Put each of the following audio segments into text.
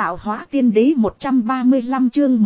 tạo hóa tiên đế 135 chương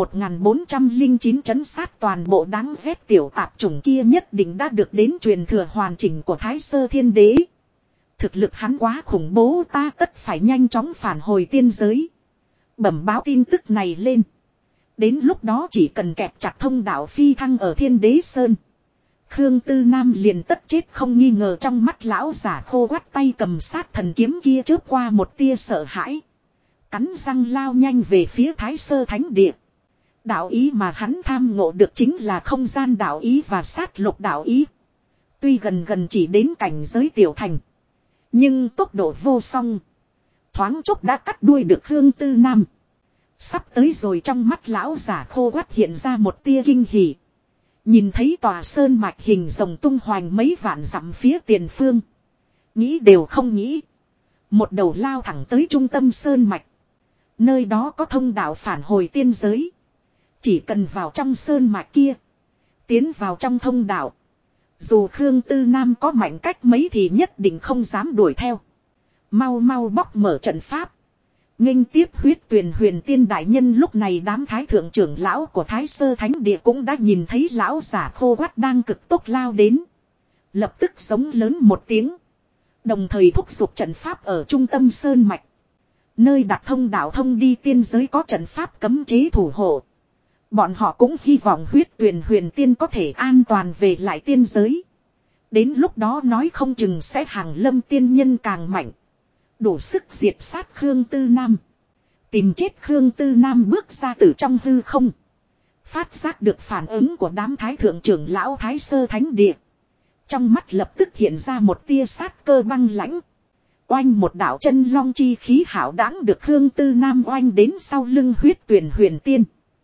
1409 trấn sát toàn bộ đáng ghét tiểu tạp chủng kia nhất định đã được đến truyền thừa hoàn chỉnh của Thái Sơ Thiên Đế. Thực lực hắn quá khủng bố, ta tất phải nhanh chóng phản hồi tiên giới. Bẩm báo tin tức này lên. Đến lúc đó chỉ cần kẹp chặt thông đạo phi thăng ở Thiên Đế Sơn. Khương Tư Nam liền tất chết không nghi ngờ. Trong mắt lão giả khô quắt tay cầm sát thần kiếm kia chớp qua một tia sợ hãi. Cắn răng lao nhanh về phía Thái Sơ Thánh Địa. Đạo ý mà hắn tham ngộ được chính là không gian đạo ý và sát lục đạo ý. Tuy gần chỉ đến cảnh giới tiểu thành, nhưng tốc độ vô song. Thoáng chốc đã cắt đuôi được Khương Tư Nam. Sắp tới rồi, trong mắt lão giả khô quắt hiện ra một tia kinh hỉ. Nhìn thấy tòa sơn mạch hình rồng tung hoành mấy vạn dặm phía tiền phương. Nghĩ đều không nghĩ. Một đầu lao thẳng tới trung tâm sơn mạch. Nơi đó có thông đạo phản hồi tiên giới. Chỉ cần vào trong sơn mạch kia, tiến vào trong thông đạo, dù Khương Tư Nam có mạnh cách mấy thì nhất định không dám đuổi theo. Mau bóc mở trận pháp. Nghênh tiếp huyết tuyền huyền tiên đại nhân. Lúc này đám thái thượng trưởng lão của Thái Sơ Thánh Địa cũng đã nhìn thấy lão giả khô quắt đang cực tốc lao đến. Lập tức giống lớn một tiếng. Đồng thời thúc giục trận pháp ở trung tâm sơn mạch. Nơi đặt thông đạo thông đi tiên giới có trận pháp cấm chế thủ hộ. Bọn họ cũng hy vọng huyết tuyền huyền tiên có thể an toàn về lại tiên giới. Đến lúc đó nói không chừng sẽ hàng lâm tiên nhân càng mạnh, đủ sức diệt sát Khương Tư Nam. Tìm chết Khương Tư Nam bước ra từ trong hư không. Phát giác được phản ứng của đám thái thượng trưởng lão Thái Sơ Thánh Địa. Trong mắt lập tức hiện ra một tia sát cơ băng lãnh. Oanh, một đạo chân long chi khí hảo đãng được Khương Tư Nam oanh đến sau lưng huyết tuyền huyền tiên.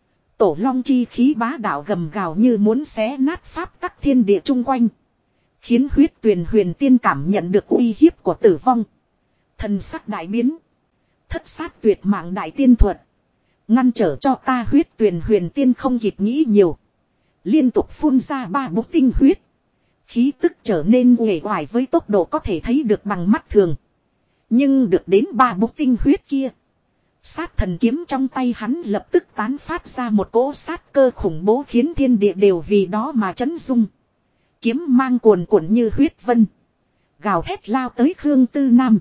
Tổ long chi khí bá đạo gầm gào như muốn xé nát pháp tắc thiên địa chung quanh. Khiến huyết tuyền huyền tiên cảm nhận được uy hiếp của tử vong. Thần sắc đại biến. Thất sát tuyệt mạng đại tiên thuật. Ngăn trở cho ta. Huyết tuyền huyền tiên không kịp nghĩ nhiều. Liên tục phun ra 3 bút tinh huyết. Khí tức trở nên uể oải với tốc độ có thể thấy được bằng mắt thường. Nhưng được đến 3 bút tinh huyết kia, sát thần kiếm trong tay hắn lập tức tán phát ra một cỗ sát cơ khủng bố khiến thiên địa đều vì đó mà chấn rung. Kiếm mang cuồn cuộn như huyết vân, gào thét lao tới Khương Tư Nam.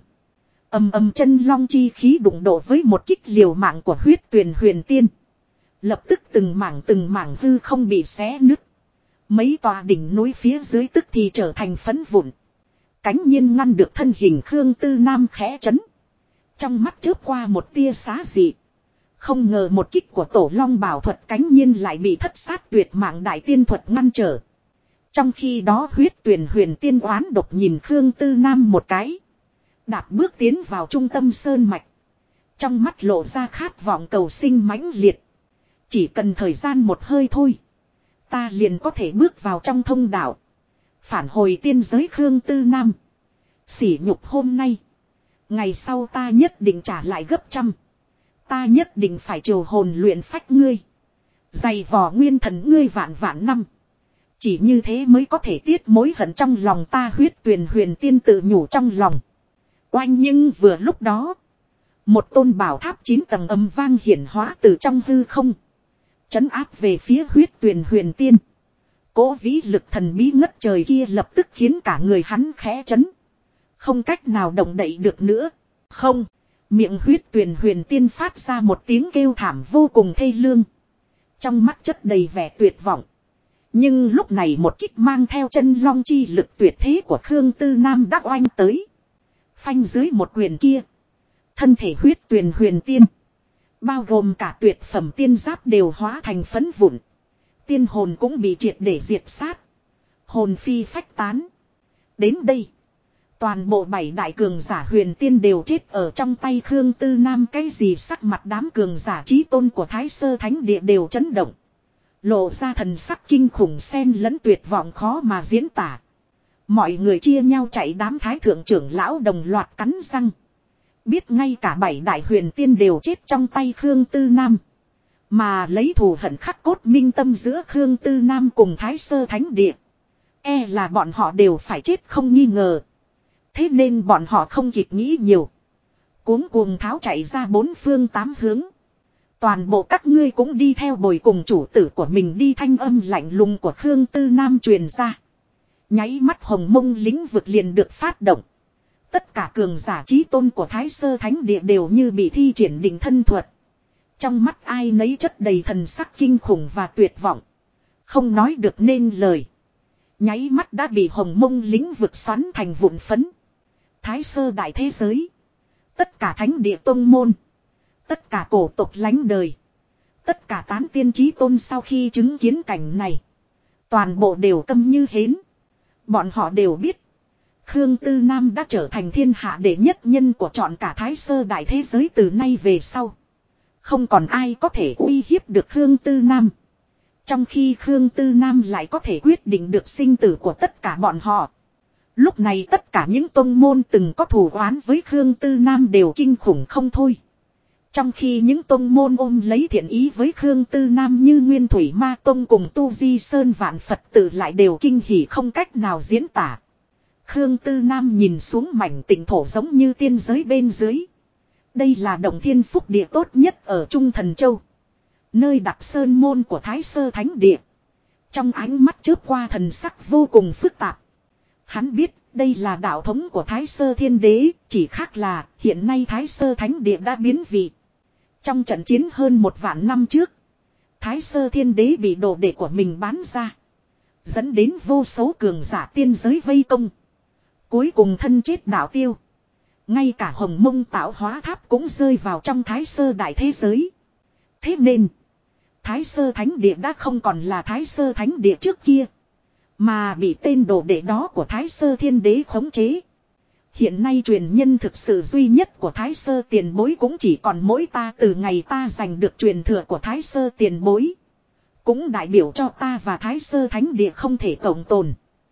Ầm chân long chi khí đụng độ với một kích liều mạng của huyết tuyền huyền tiên. Lập tức từng mảng hư không bị xé nứt. Mấy tòa đỉnh núi phía dưới tức thì trở thành phấn vụn. Cánh nhiên ngăn được thân hình Khương Tư Nam khẽ chấn. Trong mắt chớp qua một tia xá dị. Không ngờ một kích của tổ long bảo thuật cánh nhiên lại bị thất sát tuyệt mạng đại tiên thuật ngăn trở. Trong khi đó huyết tuyền huyền tiên oán độc nhìn Khương Tư Nam một cái. Đạp bước tiến vào trung tâm sơn mạch. Trong mắt lộ ra khát vọng cầu sinh mãnh liệt. Chỉ cần thời gian một hơi thôi, ta liền có thể bước vào trong thông đạo, phản hồi tiên giới. Khương Tư Nam, sỉ nhục hôm nay, ngày sau ta nhất định trả lại gấp trăm. Ta nhất định phải triều hồn luyện phách ngươi, dày vò nguyên thần ngươi vạn vạn năm. Chỉ như thế mới có thể tiết mối hận trong lòng ta. Huyết tuyền huyền tiên tự nhủ trong lòng. Oanh, nhưng vừa lúc đó, một tôn bảo tháp 9 tầng ầm vang hiển hóa từ trong hư không, trấn áp về phía huyết tuyền huyền tiên. Cỗ vĩ lực thần bí ngất trời kia lập tức khiến cả người hắn khẽ chấn. Không cách nào động đậy được nữa. Không, miệng huyết tuyền huyền tiên phát ra một tiếng kêu thảm vô cùng thê lương. Trong mắt chất đầy vẻ tuyệt vọng. Nhưng lúc này một kích mang theo chân long chi lực tuyệt thế của Khương Tư Nam đã oanh tới. Phanh, dưới một quyền kia, thân thể huyết tuyền huyền tiên, bao gồm cả tuyệt phẩm tiên giáp đều hóa thành phấn vụn. Tiên hồn cũng bị triệt để diệt sát. Hồn phi phách tán. Đến đây, toàn bộ 7 đại cường giả huyền tiên đều chết ở trong tay Khương Tư Nam. Cái gì sắc mặt đám cường giả chí tôn của Thái Sơ Thánh Địa đều chấn động. Lộ ra thần sắc kinh khủng xen lẫn tuyệt vọng khó mà diễn tả. Mọi người chia nhau chạy. Đám thái thượng trưởng lão đồng loạt cắn răng. Biết ngay cả 7 đại huyền tiên đều chết trong tay Khương Tư Nam. Mà lấy thù hận khắc cốt minh tâm giữa Khương Tư Nam cùng Thái Sơ Thánh Địa, e là bọn họ đều phải chết không nghi ngờ. Thế nên bọn họ không kịp nghĩ nhiều, Cuống cuồng tháo chạy ra bốn phương tám hướng. Toàn bộ các ngươi cũng đi theo bồi cùng chủ tử của mình đi, thanh âm lạnh lùng của Khương Tư Nam truyền ra. Nháy mắt hồng mông lĩnh vực liền được phát động. Tất cả cường giả chí tôn của Thái Sơ Thánh Địa đều như bị thi triển định thân thuật. Trong mắt ai nấy chất đầy thần sắc kinh khủng và tuyệt vọng. Không nói được nên lời. Nháy mắt đã bị hồng mông lĩnh vực xoắn thành vụn phấn. Thái Sơ đại thế giới. Tất cả thánh địa tông môn. Tất cả cổ tộc lánh đời. Tất cả tán tiên chí tôn sau khi chứng kiến cảnh này. Toàn bộ đều câm như hến. Bọn họ đều biết. Khương Tư Nam đã trở thành thiên hạ đệ nhất nhân của trọn cả Thái Sơ đại thế giới từ nay về sau. Không còn ai có thể uy hiếp được Khương Tư Nam. Trong khi Khương Tư Nam lại có thể quyết định được sinh tử của tất cả bọn họ. Lúc này tất cả những tông môn từng có thù oán với Khương Tư Nam đều kinh khủng không thôi. Trong khi những tông môn ôm lấy thiện ý với Khương Tư Nam như Nguyên Thủy Ma Tông cùng Tu Di Sơn Vạn Phật Tử lại đều kinh hỉ không cách nào diễn tả. Khương Tư Nam nhìn xuống mảnh tịnh thổ giống như tiên giới bên dưới. Đây là động thiên phúc địa tốt nhất ở Trung Thần Châu. Nơi đặt sơn môn của Thái Sơ Thánh Địa. Trong ánh mắt chớp qua thần sắc vô cùng phức tạp. Hắn biết đây là đạo thống của Thái Sơ Thiên Đế, chỉ khác là hiện nay Thái Sơ Thánh Địa đã biến vị. Trong trận chiến hơn 1.000 năm trước, Thái Sơ Thiên Đế bị đồ đệ của mình bán ra. Dẫn đến vô số cường giả tiên giới vây công. Cuối cùng thân chết đạo tiêu. Ngay cả hồng mông tạo hóa tháp cũng rơi vào trong Thái Sơ đại thế giới. Thế nên, Thái Sơ Thánh Địa đã không còn là Thái Sơ Thánh Địa trước kia. Mà bị tên đồ đệ đó của Thái Sơ Thiên Đế khống chế. Hiện nay truyền nhân thực sự duy nhất của Thái Sơ tiền bối cũng chỉ còn mỗi ta, từ ngày ta giành được truyền thừa của Thái Sơ tiền bối. Cũng đại biểu cho ta và Thái Sơ Thánh Địa không thể cộng tồn.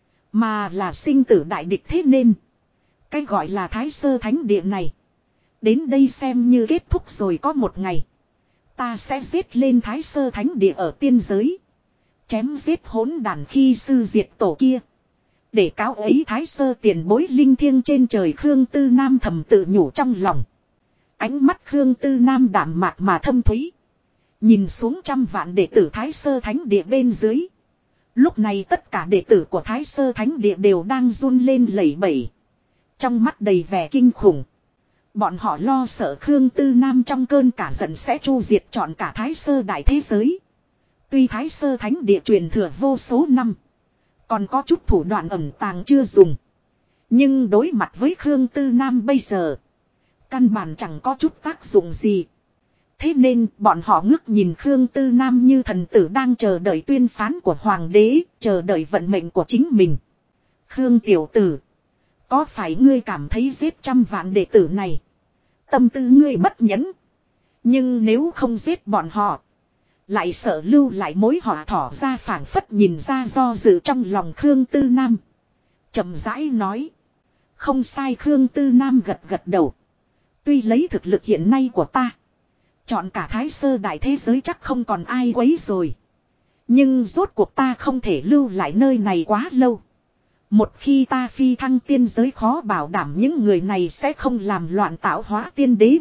Mà là sinh tử đại địch, thế nên. Cái gọi là Thái Sơ Thánh Địa này. Đến đây xem như kết thúc rồi, có một ngày. Ta sẽ giết lên Thái Sơ Thánh Địa ở tiên giới. Chém giết hỗn đàn khi sư diệt tổ kia. Để cáo ấy Thái Sơ tiền bối linh thiêng trên trời. Khương Tư Nam thầm tự nhủ trong lòng. Ánh mắt Khương Tư Nam đạm mạc mà thâm thúy. Nhìn xuống trăm vạn đệ tử Thái Sơ Thánh Địa bên dưới. Lúc này tất cả đệ tử của Thái Sơ Thánh Địa đều đang run lên lẩy bẩy. Trong mắt đầy vẻ kinh khủng. Bọn họ lo sợ Khương Tư Nam trong cơn cả giận sẽ tru diệt trọn cả Thái Sơ đại thế giới. Tuy Thái Sơ Thánh Địa truyền thừa vô số năm. Còn có chút thủ đoạn ẩn tàng chưa dùng. Nhưng đối mặt với Khương Tư Nam bây giờ. Căn bản chẳng có chút tác dụng gì. Thế nên bọn họ ngước nhìn Khương Tư Nam như thần tử đang chờ đợi tuyên phán của Hoàng đế. Chờ đợi vận mệnh của chính mình. Khương tiểu tử. Có phải ngươi cảm thấy giết trăm vạn đệ tử này. Tâm tư ngươi bất nhẫn. Nhưng nếu không giết bọn họ. Lại sợ lưu lại mối họa, thỏ ra phảng phất nhìn ra do dự trong lòng Khương Tư Nam. Chậm rãi nói. Không sai. Khương Tư Nam gật gật đầu. Tuy lấy thực lực hiện nay của ta. Chọn cả Thái Sơ đại thế giới chắc không còn ai quấy rồi. Nhưng rốt cuộc ta không thể lưu lại nơi này quá lâu. Một khi ta phi thăng tiên giới khó bảo đảm những người này sẽ không làm loạn tạo hóa. Tiên đế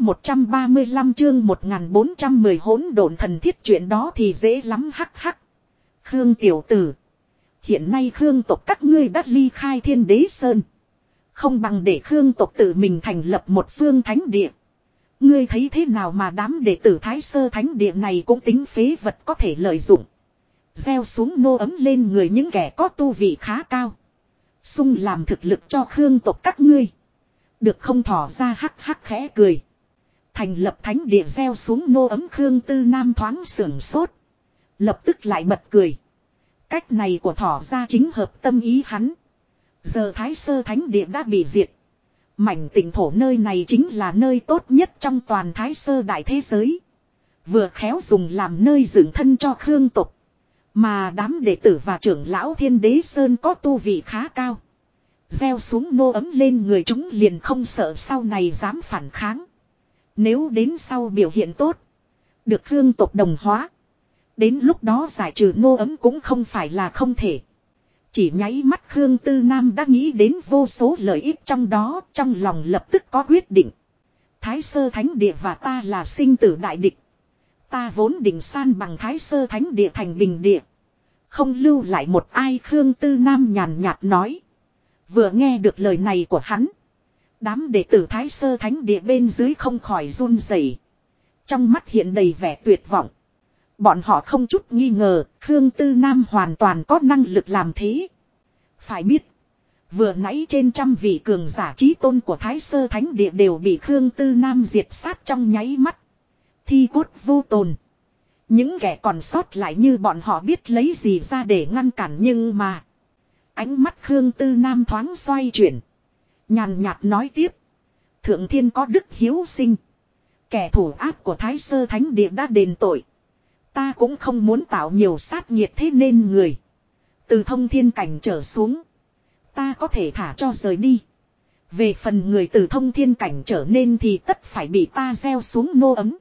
135 chương 1410 hỗn độn thần thiết, chuyện đó thì dễ lắm hắc hắc. Khương tiểu tử. Hiện nay Khương tộc các ngươi đã ly khai Thiên Đế Sơn. Không bằng để Khương tộc tự mình thành lập một phương thánh địa. Ngươi thấy thế nào mà đám đệ tử Thái Sơ Thánh Địa này cũng tính phế vật có thể lợi dụng. Gieo xuống nô ấm lên người những kẻ có tu vị khá cao. Xung làm thực lực cho Khương tộc các ngươi. Được không? Thỏ ra hắc hắc khẽ cười. Thành lập thánh địa gieo xuống nô ấm. Khương Tư Nam thoáng sưởng sốt. Lập tức lại bật cười. Cách này của thỏ ra chính hợp tâm ý hắn. Giờ Thái Sơ Thánh Địa đã bị diệt. Mảnh tịnh thổ nơi này chính là nơi tốt nhất trong toàn Thái Sơ đại thế giới. Vừa khéo dùng làm nơi dựng thân cho Khương tộc. Mà đám đệ tử và trưởng lão Thiên Đế Sơn có tu vị khá cao. Gieo xuống nô ấm lên người chúng liền không sợ sau này dám phản kháng. Nếu đến sau biểu hiện tốt. Được Khương tộc đồng hóa. Đến lúc đó giải trừ nô ấm cũng không phải là không thể. Chỉ nháy mắt Khương Tư Nam đã nghĩ đến vô số lợi ích trong đó. Trong lòng lập tức có quyết định. Thái Sơ Thánh Địa và ta là sinh tử đại địch. Ta vốn định san bằng Thái Sơ Thánh Địa thành bình địa. Không lưu lại một ai. Khương Tư Nam nhàn nhạt nói. Vừa nghe được lời này của hắn. Đám đệ tử Thái Sơ Thánh Địa bên dưới không khỏi run rẩy, trong mắt hiện đầy vẻ tuyệt vọng. Bọn họ không chút nghi ngờ Khương Tư Nam hoàn toàn có năng lực làm thế. Phải biết. Vừa nãy trên trăm vị cường giả chí tôn của Thái Sơ Thánh Địa đều bị Khương Tư Nam diệt sát trong nháy mắt. Thi cốt vô tồn. Những kẻ còn sót lại như bọn họ biết lấy gì ra để ngăn cản, nhưng mà. Ánh mắt Khương Tư Nam thoáng xoay chuyển. Nhàn nhạt nói tiếp. Thượng thiên có đức hiếu sinh. Kẻ thủ ác của Thái Sơ Thánh Địa đã đền tội. Ta cũng không muốn tạo nhiều sát nhiệt thế nên người. Từ thông thiên cảnh trở xuống. Ta có thể thả cho rời đi. Về phần người từ thông thiên cảnh trở nên thì tất phải bị ta gieo xuống nô ấm.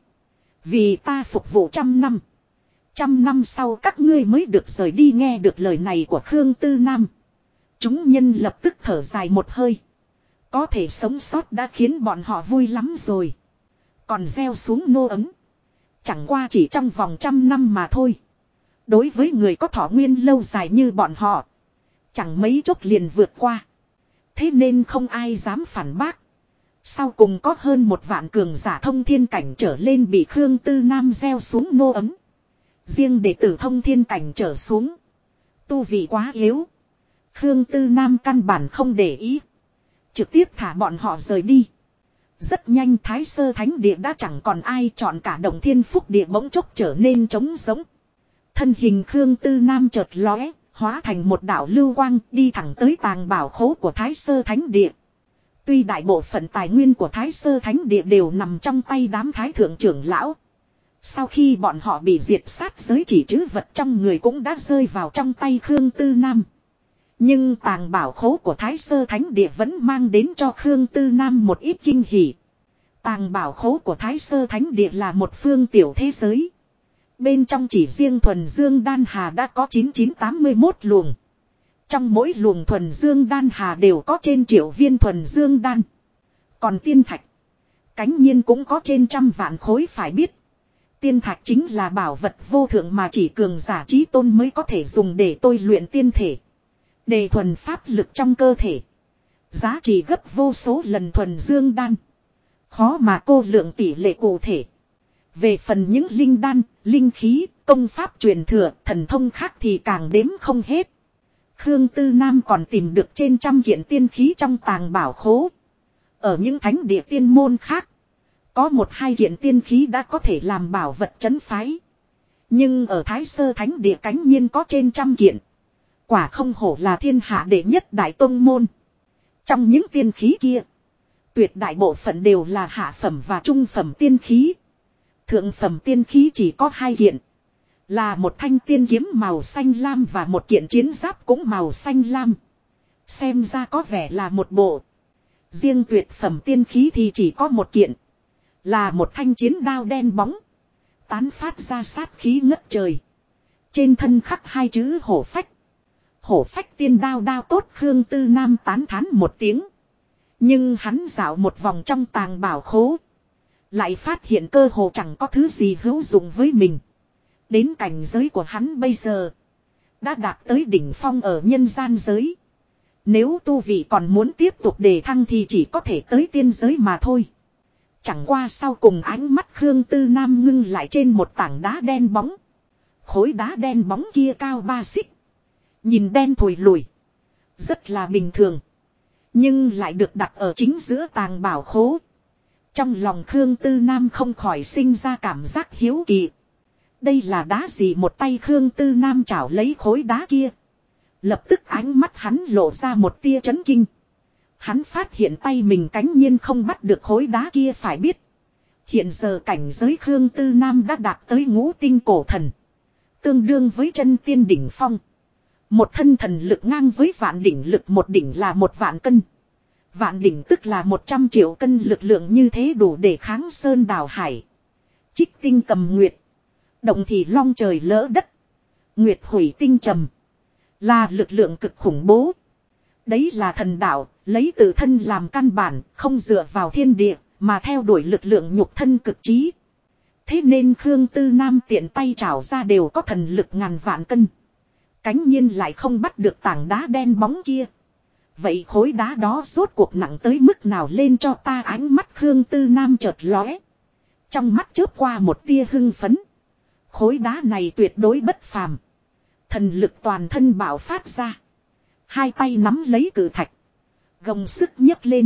Vì ta phục vụ 100 năm. 100 năm sau các ngươi mới được rời đi. Nghe được lời này của Khương Tư Nam. Chúng nhân lập tức thở dài một hơi. Có thể sống sót đã khiến bọn họ vui lắm rồi. Còn gieo xuống nô ấm. Chẳng qua chỉ trong vòng 100 năm mà thôi. Đối với người có thọ nguyên lâu dài như bọn họ. Chẳng mấy chốc liền vượt qua. Thế nên không ai dám phản bác. Sau cùng có hơn 1 vạn cường giả thông thiên cảnh trở lên bị Khương Tư Nam gieo xuống nô ấm. Riêng đệ tử thông thiên cảnh trở xuống. Tu vị quá yếu. Khương Tư Nam căn bản không để ý. Trực tiếp thả bọn họ rời đi. Rất nhanh Thái Sơ Thánh Địa đã chẳng còn ai, chọn cả Động Thiên Phúc Địa bỗng chốc trở nên trống rỗng. Thân hình Khương Tư Nam chợt lóe, hóa thành một đạo lưu quang đi thẳng tới tàng bảo khố của Thái Sơ Thánh Địa. Tuy đại bộ phận tài nguyên của Thái Sơ Thánh Địa đều nằm trong tay đám thái thượng trưởng lão. Sau khi bọn họ bị diệt sát, giới chỉ trữ vật trong người cũng đã rơi vào trong tay Khương Tư Nam. Nhưng tàng bảo khố của Thái Sơ Thánh Địa vẫn mang đến cho Khương Tư Nam một ít kinh hỉ. Tàng bảo khố của Thái Sơ Thánh Địa là một phương tiểu thế giới. Bên trong chỉ riêng thuần dương đan hà đã có 9981 luồng. Trong mỗi luồng thuần dương đan hà đều có trên 1.000.000 viên thuần dương đan. Còn tiên thạch, cánh nhiên cũng có trên 100 vạn khối. Phải biết, tiên thạch chính là bảo vật vô thượng mà chỉ cường giả chí tôn mới có thể dùng để tôi luyện tiên thể. Đề thuần pháp lực trong cơ thể. Giá trị gấp vô số lần thuần dương đan. Khó mà cô lượng tỷ lệ cụ thể. Về phần những linh đan, linh khí, công pháp truyền thừa, thần thông khác thì càng đếm không hết. Khương Tư Nam còn tìm được trên 100 kiện tiên khí trong tàng bảo khố. Ở những thánh địa tiên môn khác, có 1-2 kiện tiên khí đã có thể làm bảo vật trấn phái. Nhưng ở Thái Sơ Thánh Địa cánh nhiên có trên 100 kiện. Quả không hổ là thiên hạ đệ nhất đại tông môn. Trong những tiên khí kia, tuyệt đại bộ phận đều là hạ phẩm và trung phẩm tiên khí. Thượng phẩm tiên khí chỉ có 2 kiện. Là một thanh tiên kiếm màu xanh lam và một kiện chiến giáp cũng màu xanh lam. Xem ra có vẻ là một bộ. Riêng tuyệt phẩm tiên khí thì chỉ có 1 kiện. Là một thanh chiến đao đen bóng. Tán phát ra sát khí ngất trời. Trên thân khắc 2 chữ hổ phách. Hổ phách tiên đao đao tốt. Khương Tư Nam tán thán một tiếng. Nhưng hắn dạo một vòng trong tàng bảo khố. Lại phát hiện cơ hồ chẳng có thứ gì hữu dụng với mình. Đến cảnh giới của hắn bây giờ. Đã đạt tới đỉnh phong ở nhân gian giới. Nếu tu vị còn muốn tiếp tục đề thăng thì chỉ có thể tới tiên giới mà thôi. Chẳng qua sau cùng ánh mắt Khương Tư Nam ngưng lại trên một tảng đá đen bóng. Khối đá đen bóng kia cao 3 xích. Nhìn đen thùi lùi. Rất là bình thường. Nhưng lại được đặt ở chính giữa tàng bảo khố. Trong lòng Khương Tư Nam không khỏi sinh ra cảm giác hiếu kỳ. Đây là đá gì? Một tay Khương Tư Nam chảo lấy khối đá kia. Lập tức ánh mắt hắn lộ ra một tia chấn kinh. Hắn phát hiện tay mình cánh nhiên không bắt được khối đá kia. Phải biết, hiện giờ cảnh giới Khương Tư Nam đã đạt tới ngũ tinh cổ thần. Tương đương với chân tiên đỉnh phong. Một thân thần lực ngang với vạn đỉnh lực. Một đỉnh là 1 vạn cân. Vạn đỉnh tức là 100 triệu cân lực lượng, như thế đủ để kháng sơn đào hải. Trích tinh cầm nguyệt. Động thì long trời lỡ đất. Nguyệt hủy tinh trầm. Là lực lượng cực khủng bố. Đấy là thần đạo, lấy tự thân làm căn bản, không dựa vào thiên địa, Mà theo đuổi lực lượng nhục thân cực trí. Thế nên Khương Tư Nam tiện tay trảo ra đều có thần lực ngàn vạn cân. Cánh nhiên lại không bắt được tảng đá đen bóng kia. Vậy khối đá đó rốt cuộc nặng tới mức nào lên cho ta, ánh mắt Khương Tư Nam chợt lóe. Trong mắt chớp qua một tia hưng phấn. Khối đá này tuyệt đối bất phàm. Thần lực toàn thân bạo phát ra. Hai tay nắm lấy cự thạch. Gồng sức nhấc lên.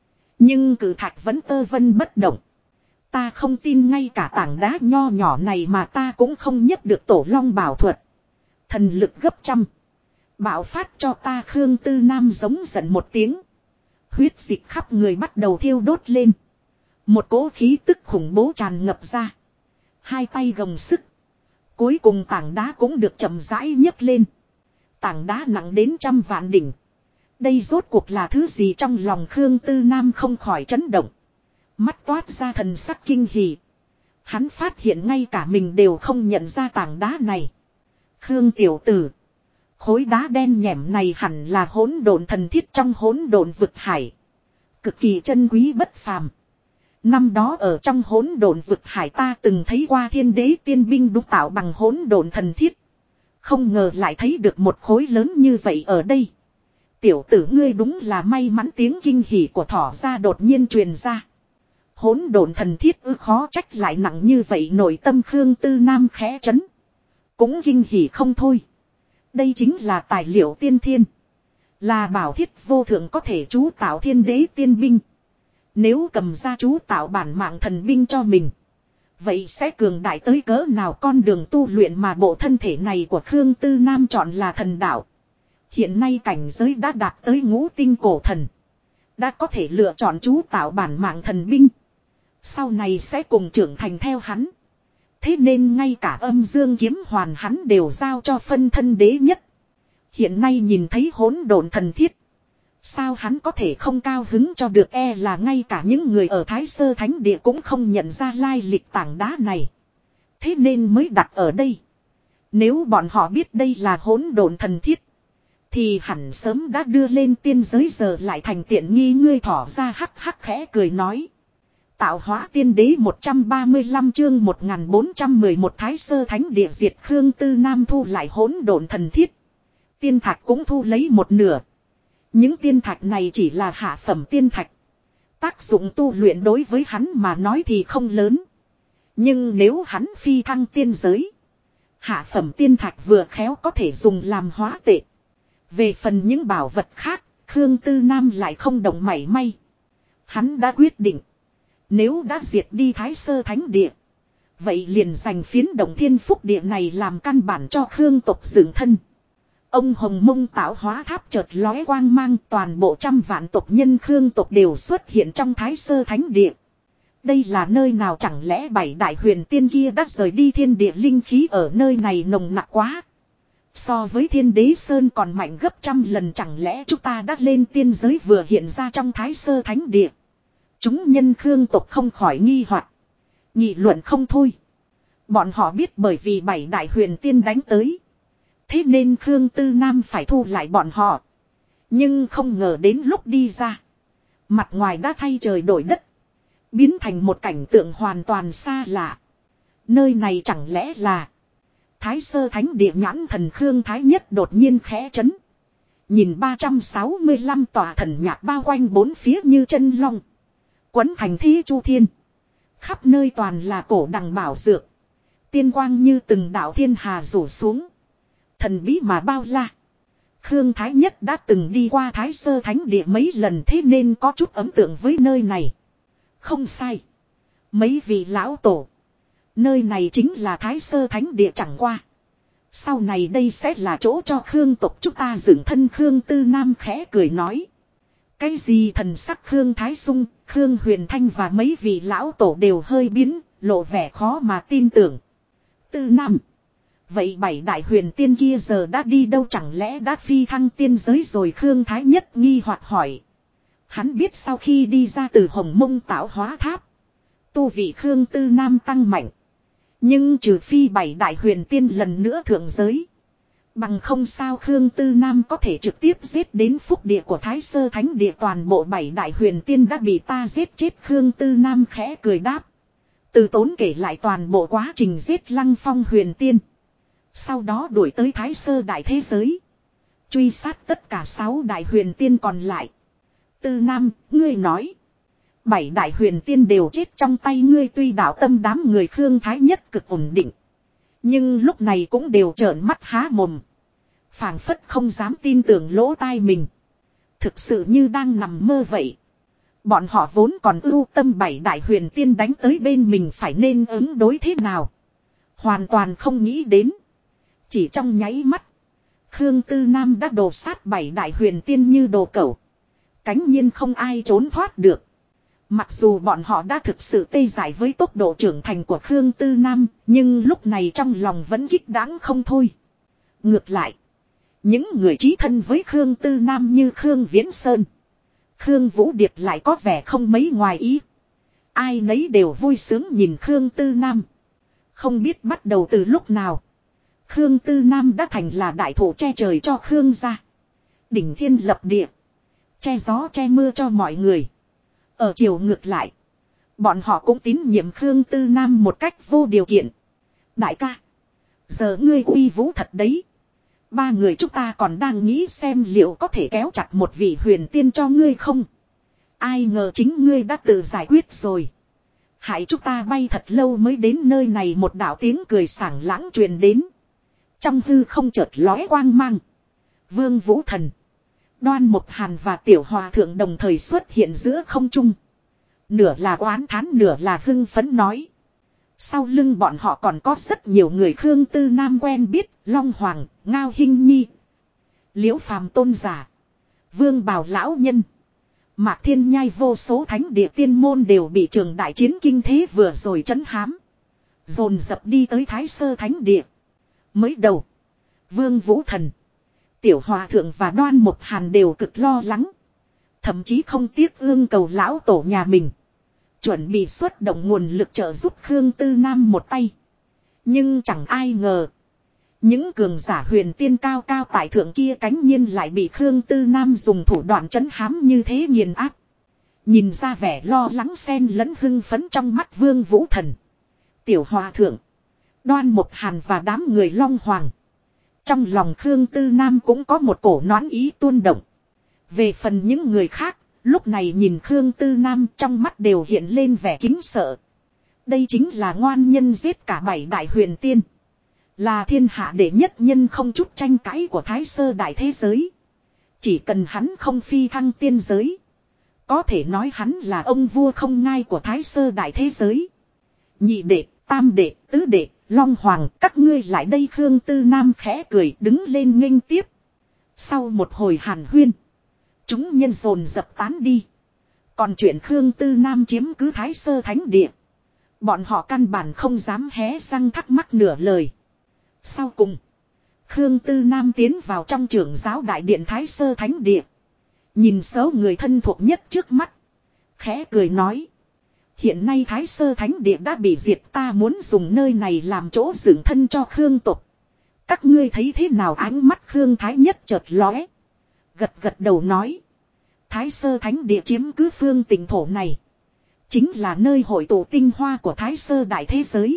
Nhưng cự thạch vẫn tơ vân bất động. Ta không tin ngay cả tảng đá nho nhỏ này mà ta cũng không nhấc được tổ long bảo thuật. Thần lực gấp trăm. Bạo phát cho ta, Khương Tư Nam giống giận một tiếng. Huyết dịch khắp người bắt đầu thiêu đốt lên. Một cỗ khí tức khủng bố tràn ngập ra. Hai tay gồng sức. Cuối cùng tảng đá cũng được chậm rãi nhấc lên. Tảng đá nặng đến 100 vạn đỉnh. Đây rốt cuộc là thứ gì, trong lòng Khương Tư Nam không khỏi chấn động. Mắt toát ra thần sắc kinh hỉ. Hắn phát hiện ngay cả mình đều không nhận ra tảng đá này. Khương tiểu tử. Khối đá đen nhẻm này hẳn là hỗn độn thần thiết trong hỗn độn vực hải. Cực kỳ chân quý bất phàm. Năm đó ở trong hỗn độn vực hải ta từng thấy qua thiên đế tiên binh đúc tạo bằng hỗn độn thần thiết. Không ngờ lại thấy được một khối lớn như vậy ở đây. Tiểu tử ngươi đúng là may mắn, tiếng kinh hỉ của thỏ ra đột nhiên truyền ra. Hỗn độn thần thiết khó trách lại nặng như vậy, nội tâm Khương Tư Nam khẽ chấn. Cũng kinh hỉ không thôi. Đây chính là tài liệu tiên thiên. Là bảo thiết vô thượng, có thể chú tạo thiên đế tiên binh. Nếu cầm ra chú tạo bản mạng thần binh cho mình, vậy sẽ cường đại tới cỡ nào. Con đường tu luyện mà bộ thân thể này của Khương Tư Nam chọn là thần đạo. Hiện nay cảnh giới đã đạt tới ngũ tinh cổ thần. Đã có thể lựa chọn chú tạo bản mạng thần binh. Sau này sẽ cùng trưởng thành theo hắn. Thế nên ngay cả âm dương kiếm hoàn hắn đều giao cho phân thân đế nhất. Hiện nay nhìn thấy hỗn độn thần thiết. Sao hắn có thể không cao hứng cho được, e là ngay cả những người ở Thái Sơ Thánh Địa cũng không nhận ra lai lịch tảng đá này. Thế nên mới đặt ở đây. Nếu bọn họ biết đây là hỗn độn thần thiết, thì hẳn sớm đã đưa lên tiên giới, giờ lại thành tiện nghi ngươi. Thỏ ra hắc hắc khẽ cười nói. Tạo hóa tiên đế 135 chương 1411 Thái Sơ Thánh Địa diệt. Khương Tư Nam thu lại hỗn độn thần thiết. Tiên thạch cũng thu lấy một nửa. Những tiên thạch này chỉ là hạ phẩm tiên thạch. Tác dụng tu luyện đối với hắn mà nói thì không lớn. Nhưng nếu hắn phi thăng tiên giới, hạ phẩm tiên thạch vừa khéo có thể dùng làm hóa tệ. Về phần những bảo vật khác, Khương Tư Nam lại không động mảy may. Hắn đã quyết định. Nếu đã diệt đi Thái Sơ Thánh Địa, vậy liền dành phiến Động Thiên Phúc Địa này làm căn bản cho Khương tộc dựng thân. Ông Hồng Mông tạo hóa tháp chợt lóe quang mang, toàn bộ 100 vạn tộc nhân Khương tộc đều xuất hiện trong Thái Sơ Thánh Địa. Đây là nơi nào, chẳng lẽ 7 đại huyền tiên kia đã rời đi thiên địa, linh khí ở nơi này nồng nặc quá. So với Thiên Đế Sơn còn mạnh gấp 100 lần, chẳng lẽ chúng ta đã lên tiên giới vừa hiện ra trong Thái Sơ Thánh Địa. Chúng nhân Khương tộc không khỏi nghi hoặc, nghị luận không thôi. Bọn họ biết bởi vì 7 đại huyền tiên đánh tới, thế nên Khương Tư Nam phải thu lại bọn họ. Nhưng không ngờ đến lúc đi ra, mặt ngoài đã thay trời đổi đất, biến thành một cảnh tượng hoàn toàn xa lạ. Nơi này chẳng lẽ là Thái Sơ Thánh Địa? Nhãn thần Khương Thái Nhất đột nhiên khẽ chấn. Nhìn 365 tòa thần nhạc bao quanh bốn phía như chân long, quấn thành thế chu thiên. Khắp nơi toàn là cổ đằng bảo dược. Tiên quang như từng đạo thiên hà rủ xuống. Thần bí mà bao la. Khương Thái Nhất đã từng đi qua Thái Sơ Thánh Địa mấy lần, thế nên có chút ấn tượng với nơi này. Không sai. Mấy vị lão tổ, nơi này chính là Thái Sơ Thánh Địa, chẳng qua sau này đây sẽ là chỗ cho Khương tộc chúng ta dựng thân. Khương Tư Nam khẽ cười nói. Cái gì? Thần sắc Khương Thái Sung, Khương Huyền Thanh và mấy vị lão tổ đều hơi biến, lộ vẻ khó mà tin tưởng. Tư Nam, vậy 7 đại huyền tiên kia giờ đã đi đâu, chẳng lẽ đã phi thăng tiên giới rồi? Khương Thái Nhất nghi hoặc hỏi. Hắn biết sau khi đi ra từ Hồng Mông tạo hóa tháp, tu vị Khương Tư Nam tăng mạnh. Nhưng trừ phi 7 đại huyền tiên lần nữa thượng giới, Bằng không sao Khương Tư Nam có thể trực tiếp giết đến phúc địa của Thái Sơ Thánh Địa, toàn bộ 7 đại huyền tiên đã bị ta giết chết. Khương Tư Nam khẽ cười đáp. Từ Tốn kể lại toàn bộ quá trình giết Lăng Phong huyền tiên. Sau đó đuổi tới Thái Sơ đại thế giới. Truy sát tất cả 6 đại huyền tiên còn lại. Tư Nam, ngươi nói. 7 đại huyền tiên đều chết trong tay ngươi, tuy đạo tâm đám người Khương Thái Nhất cực ổn định. Nhưng lúc này cũng đều trợn mắt há mồm. Phảng phất không dám tin tưởng lỗ tai mình. Thực sự như đang nằm mơ vậy. Bọn họ vốn còn ưu tâm 7 đại huyền tiên đánh tới bên mình phải nên ứng đối thế nào. Hoàn toàn không nghĩ đến. Chỉ trong nháy mắt. Khương Tư Nam đã đồ sát 7 đại huyền tiên như đồ cẩu. Cánh nhiên không ai trốn thoát được. Mặc dù bọn họ đã thực sự tê dại với tốc độ trưởng thành của Khương Tư Nam, nhưng lúc này trong lòng vẫn kích đáng không thôi. Ngược lại, những người chí thân với Khương Tư Nam như Khương Viễn Sơn, Khương Vũ Điệp lại có vẻ không mấy ngoài ý. Ai nấy đều vui sướng nhìn Khương Tư Nam. Không biết bắt đầu từ lúc nào, Khương Tư Nam đã thành là đại thụ che trời cho Khương gia. Đỉnh thiên lập địa, che gió che mưa cho mọi người. Ở chiều ngược lại, bọn họ cũng tín nhiệm Khương Tư Nam một cách vô điều kiện. Đại ca, giờ ngươi uy vũ thật đấy. 3 người chúng ta còn đang nghĩ xem liệu có thể kéo chặt một vị huyền tiên cho ngươi không. Ai ngờ chính ngươi đã tự giải quyết rồi. Hại chúng ta bay thật lâu mới đến nơi này. Một đạo tiếng cười sảng lãng truyền đến. Trong hư không chợt lóe quang mang. Vương Vũ Thần, Đoan Mục Hàn và Tiểu Hòa Thượng đồng thời xuất hiện giữa không trung. Nửa là oán thán, nửa là hưng phấn nói. Sau lưng bọn họ còn có rất nhiều người Khương Tư Nam quen biết. Long Hoàng, Ngao Hinh Nhi, Liễu Phàm tôn giả, Vương Bào lão nhân, Mạc Thiên Nhai, vô số thánh địa tiên môn đều bị trường đại chiến kinh thế vừa rồi trấn hám. Dồn dập đi tới Thái Sơ Thánh Địa. Mới đầu, Vương Vũ Thần, Tiểu Hòa Thượng và Đoan Mục Hàn đều cực lo lắng. Thậm chí không tiếc ương cầu lão tổ nhà mình. Chuẩn bị xuất động nguồn lực trợ giúp Khương Tư Nam một tay. Nhưng chẳng ai ngờ. Những cường giả huyền tiên cao cao tại thượng kia cánh nhiên lại bị Khương Tư Nam dùng thủ đoạn trấn hám như thế nghiền áp. Nhìn ra vẻ lo lắng xen lẫn hưng phấn trong mắt Vương Vũ Thần, Tiểu Hòa Thượng, Đoan Mục Hàn và đám người Long Hoàng. Trong lòng Khương Tư Nam cũng có một cổ noãn ý tuôn động. Về phần những người khác, lúc này nhìn Khương Tư Nam trong mắt đều hiện lên vẻ kính sợ. Đây chính là ngoan nhân giết cả 7 đại huyền tiên. Là thiên hạ đệ nhất nhân không chút tranh cãi của Thái Sơ đại thế giới. Chỉ cần hắn không phi thăng tiên giới, có thể nói hắn là ông vua không ngai của Thái Sơ đại thế giới. Nhị đệ, tam đệ, tứ đệ, Long Hoàng, các ngươi lại đây. Khương Tư Nam khẽ cười đứng lên nghênh tiếp. Sau một hồi hàn huyên, chúng nhân dồn dập tán đi. Còn chuyện Khương Tư Nam chiếm cứ Thái Sơ Thánh Địa, bọn họ căn bản không dám hé răng thắc mắc nửa lời. Sau cùng, Khương Tư Nam tiến vào trong trưởng giáo đại điện Thái Sơ Thánh Địa. Nhìn số người thân thuộc nhất trước mắt, khẽ cười nói. Hiện nay Thái Sơ Thánh Địa đã bị diệt, ta muốn dùng nơi này làm chỗ dưỡng thân cho Khương tộc. Các ngươi thấy thế nào? Ánh mắt Khương Thái Nhất chợt lóe, gật gật đầu nói. Thái Sơ Thánh Địa chiếm cứ phương tỉnh thổ này, chính là nơi hội tụ tinh hoa của Thái Sơ đại thế giới.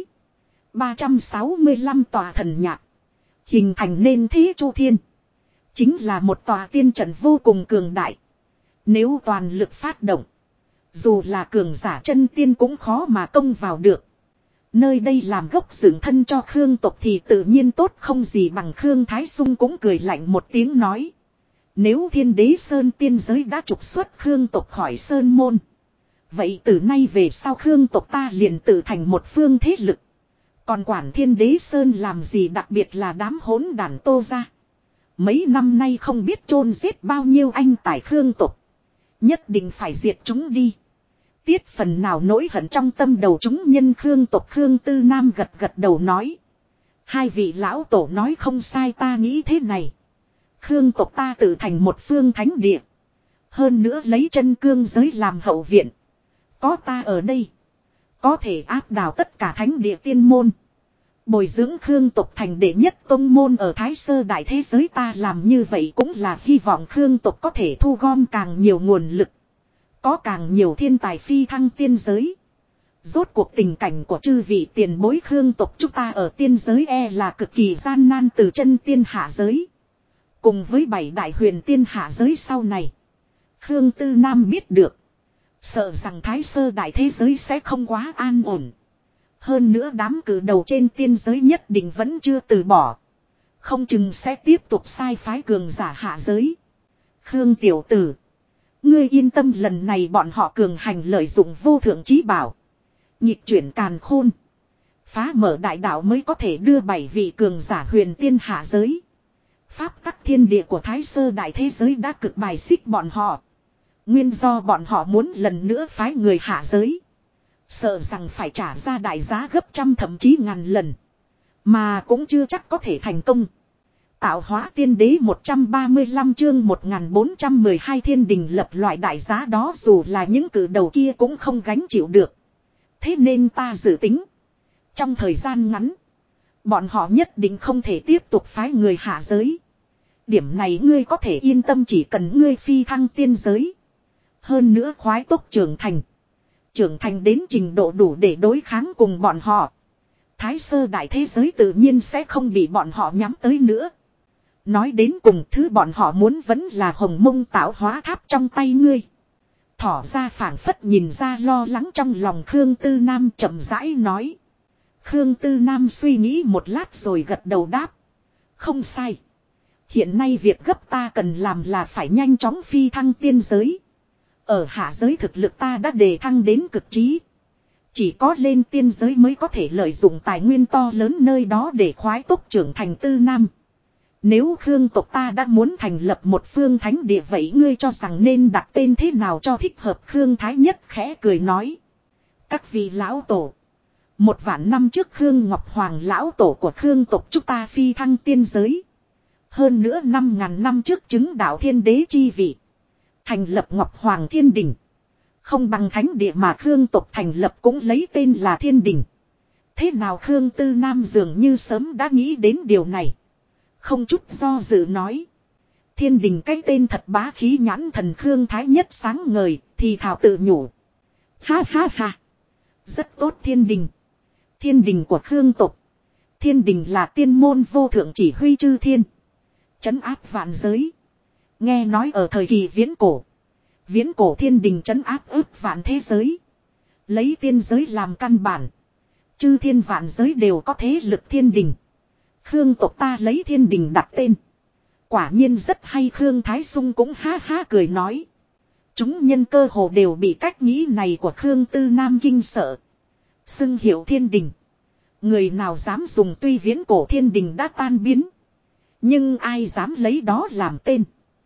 365 tòa thần nhạc, hình thành nên thế chu thiên. Chính là một tòa tiên trận vô cùng cường đại. Nếu toàn lực phát động, dù là cường giả chân tiên cũng khó mà công vào được. Nơi đây làm gốc dưỡng thân cho Khương tộc thì tự nhiên tốt không gì bằng. Khương Thái Sung cũng cười lạnh một tiếng nói. Nếu Thiên Đế Sơn tiên giới đã trục xuất Khương tộc khỏi Sơn môn, vậy từ nay về sau Khương tộc ta liền tự thành một phương thế lực. Còn quản Thiên Đế Sơn làm gì, đặc biệt là đám hỗn đản Tô gia. Mấy năm nay không biết chôn giết bao nhiêu anh tài Khương tộc. Nhất định phải diệt chúng đi. Tiết phần nào nỗi hận trong tâm đầu chúng nhân Khương tộc. Khương Tư Nam gật gật đầu nói. Hai vị lão tổ nói không sai, ta nghĩ thế này. Khương tộc ta tự thành một phương thánh địa. Hơn nữa lấy chân cương giới làm hậu viện. Có ta ở đây, có thể áp đảo tất cả thánh địa tiên môn. Bồi dưỡng Khương tộc thành đệ nhất tông môn ở Thái Sơ đại thế giới, ta làm như vậy cũng là hy vọng Khương tộc có thể thu gom càng nhiều nguồn lực. Có càng nhiều thiên tài phi thăng tiên giới. Rốt cuộc tình cảnh của chư vị tiền bối Khương tộc chúng ta ở tiên giới là cực kỳ gian nan, từ chân tiên hạ giới. Cùng với 7 đại huyền tiên hạ giới sau này. Khương Tư Nam biết được. Sợ rằng Thái Sơ đại thế giới sẽ không quá an ổn. Hơn nữa đám cử đầu trên tiên giới nhất định vẫn chưa từ bỏ. Không chừng sẽ tiếp tục sai phái cường giả hạ giới. Khương tiểu tử. Ngươi yên tâm, lần này bọn họ cường hành lợi dụng vô thượng chí bảo. Nhịp chuyển càn khôn. Phá mở đại đạo mới có thể đưa 7 vị cường giả huyền tiên hạ giới. Pháp tắc thiên địa của Thái Sơ đại thế giới đã cực bài xích bọn họ. Nguyên do bọn họ muốn lần nữa phái người hạ giới. Sợ rằng phải trả ra đại giá gấp trăm thậm chí ngàn lần. Mà cũng chưa chắc có thể thành công. Tạo hóa tiên đế 135 chương 1412 thiên đình lập loại đại giá đó, dù là những cử đầu kia cũng không gánh chịu được. Thế nên ta dự tính. Trong thời gian ngắn. Bọn họ nhất định không thể tiếp tục phái người hạ giới. Điểm này ngươi có thể yên tâm, chỉ cần ngươi phi thăng tiên giới. Hơn nữa khoái tốc trưởng thành. Trưởng thành đến trình độ đủ để đối kháng cùng bọn họ. Thái Sơ đại thế giới tự nhiên sẽ không bị bọn họ nhắm tới nữa. Nói đến cùng, thứ bọn họ muốn vẫn là hồng mông tạo hóa tháp trong tay ngươi. Thỏ ra phảng phất nhìn ra lo lắng trong lòng Khương Tư Nam, chậm rãi nói. Khương Tư Nam suy nghĩ một lát rồi gật đầu đáp. Không sai. Hiện nay việc gấp ta cần làm là phải nhanh chóng phi thăng tiên giới. Ở hạ giới thực lực ta đã đề thăng đến cực trí. Chỉ có lên tiên giới mới có thể lợi dụng tài nguyên to lớn nơi đó để khoái tốc trưởng thành. Tư Nam. Nếu Khương tộc ta đã muốn thành lập một phương thánh địa, vậy ngươi cho rằng nên đặt tên thế nào cho thích hợp? Khương Thái Nhất khẽ cười nói. Các vị lão tổ. 1.000 năm trước Khương Ngọc Hoàng lão tổ của Khương tộc chúng ta phi thăng tiên giới. Hơn nữa 5.000 năm trước chứng đạo thiên đế chi vị. Thành lập Ngọc Hoàng Thiên Đình. Không bằng thánh địa mà Khương tộc thành lập cũng lấy tên là Thiên Đình. Thế nào? Khương Tư Nam dường như sớm đã nghĩ đến điều này. Không chút do dự nói. Thiên Đình, cái tên thật bá khí. Nhãn thần Khương Thái Nhất sáng ngời, thì thảo tự nhủ. Ha ha ha. Rất tốt. Thiên Đình. Thiên Đình của Khương tộc. Thiên Đình là tiên môn vô thượng chỉ huy chư thiên. Trấn áp vạn giới. Nghe nói ở thời kỳ viễn cổ. Viễn cổ Thiên Đình trấn áp ức vạn thế giới. Lấy tiên giới làm căn bản. Chư thiên vạn giới đều có thế lực Thiên Đình. Khương tộc ta lấy Thiên Đình đặt tên. Quả nhiên rất hay. Khương Thái Sung cũng ha ha cười nói. Chúng nhân cơ hồ đều bị cách nghĩ này của Khương Tư Nam kinh sợ. Xưng hiệu Thiên Đình. Người nào dám dùng? Tuy viễn cổ Thiên Đình đã tan biến. Nhưng ai dám lấy đó làm tên?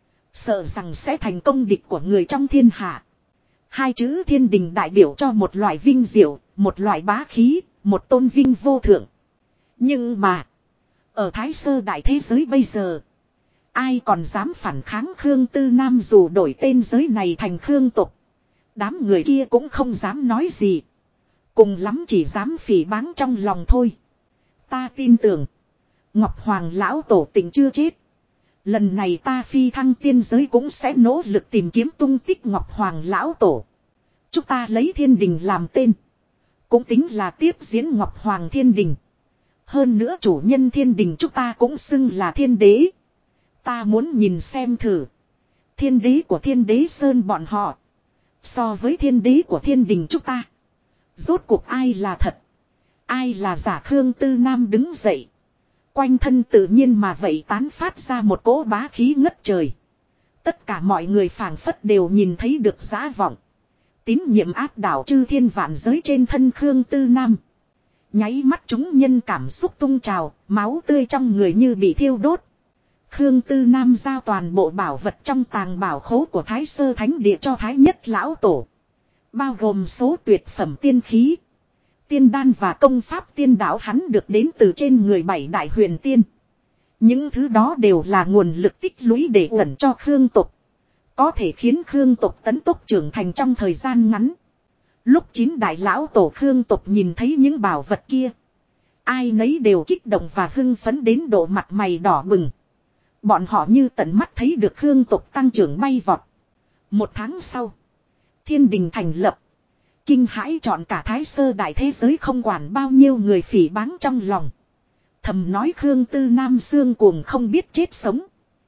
Sợ rằng sẽ thành công địch của người trong thiên hạ. Hai chữ Thiên Đình đại biểu cho một loại vinh diệu, một loại bá khí, một tôn vinh vô thượng. Nhưng mà, ở Thái Sơ đại thế giới bây giờ, ai còn dám phản kháng Khương Tư Nam? Dù đổi tên giới này thành Khương tộc, đám người kia cũng không dám nói gì. Cùng lắm chỉ dám phỉ báng trong lòng thôi. Ta tin tưởng, Ngọc Hoàng lão tổ tình chưa chết. Lần này ta phi thăng tiên giới cũng sẽ nỗ lực tìm kiếm tung tích Ngọc Hoàng lão tổ. Chúng ta lấy Thiên Đình làm tên. Cũng tính là tiếp diễn Ngọc Hoàng Thiên Đình. Hơn nữa chủ nhân Thiên Đình chúng ta cũng xưng là Thiên Đế. Ta muốn nhìn xem thử. Thiên Đế của Thiên Đế Sơn bọn họ. So với Thiên Đế của Thiên Đình chúng ta. Rốt cuộc ai là thật? Ai là giả? Khương Tư Nam đứng dậy. Quanh thân tự nhiên mà vậy tán phát ra một cỗ bá khí ngất trời. Tất cả mọi người phảng phất đều nhìn thấy được giá vọng. Tín nhiệm áp đảo chư thiên vạn giới trên thân Khương Tư Nam. Nháy mắt chúng nhân cảm xúc tung trào, máu tươi trong người như bị thiêu đốt. Khương Tư Nam giao toàn bộ bảo vật trong tàng bảo khố của Thái Sơ Thánh Địa cho Thái Nhất lão tổ. Bao gồm số tuyệt phẩm tiên khí, tiên đan và công pháp tiên đạo hắn được đến từ trên người 7 đại huyền tiên. Những thứ đó đều là nguồn lực tích lũy để ẩn cho Khương tộc. Có thể khiến Khương tộc tấn tốc trưởng thành trong thời gian ngắn. Lúc 9 đại lão tổ Khương tộc nhìn thấy những bảo vật kia, Ai nấy đều kích động và hưng phấn đến độ mặt mày đỏ bừng. Bọn họ như tận mắt thấy được Khương tộc tăng trưởng bay vọt. 1 tháng sau, thiên đình thành lập. Kinh hãi trọn cả Thái Sơ đại thế giới, không quản bao nhiêu người phỉ báng trong lòng. Thầm nói Khương Tư Nam xương cuồng không biết chết sống.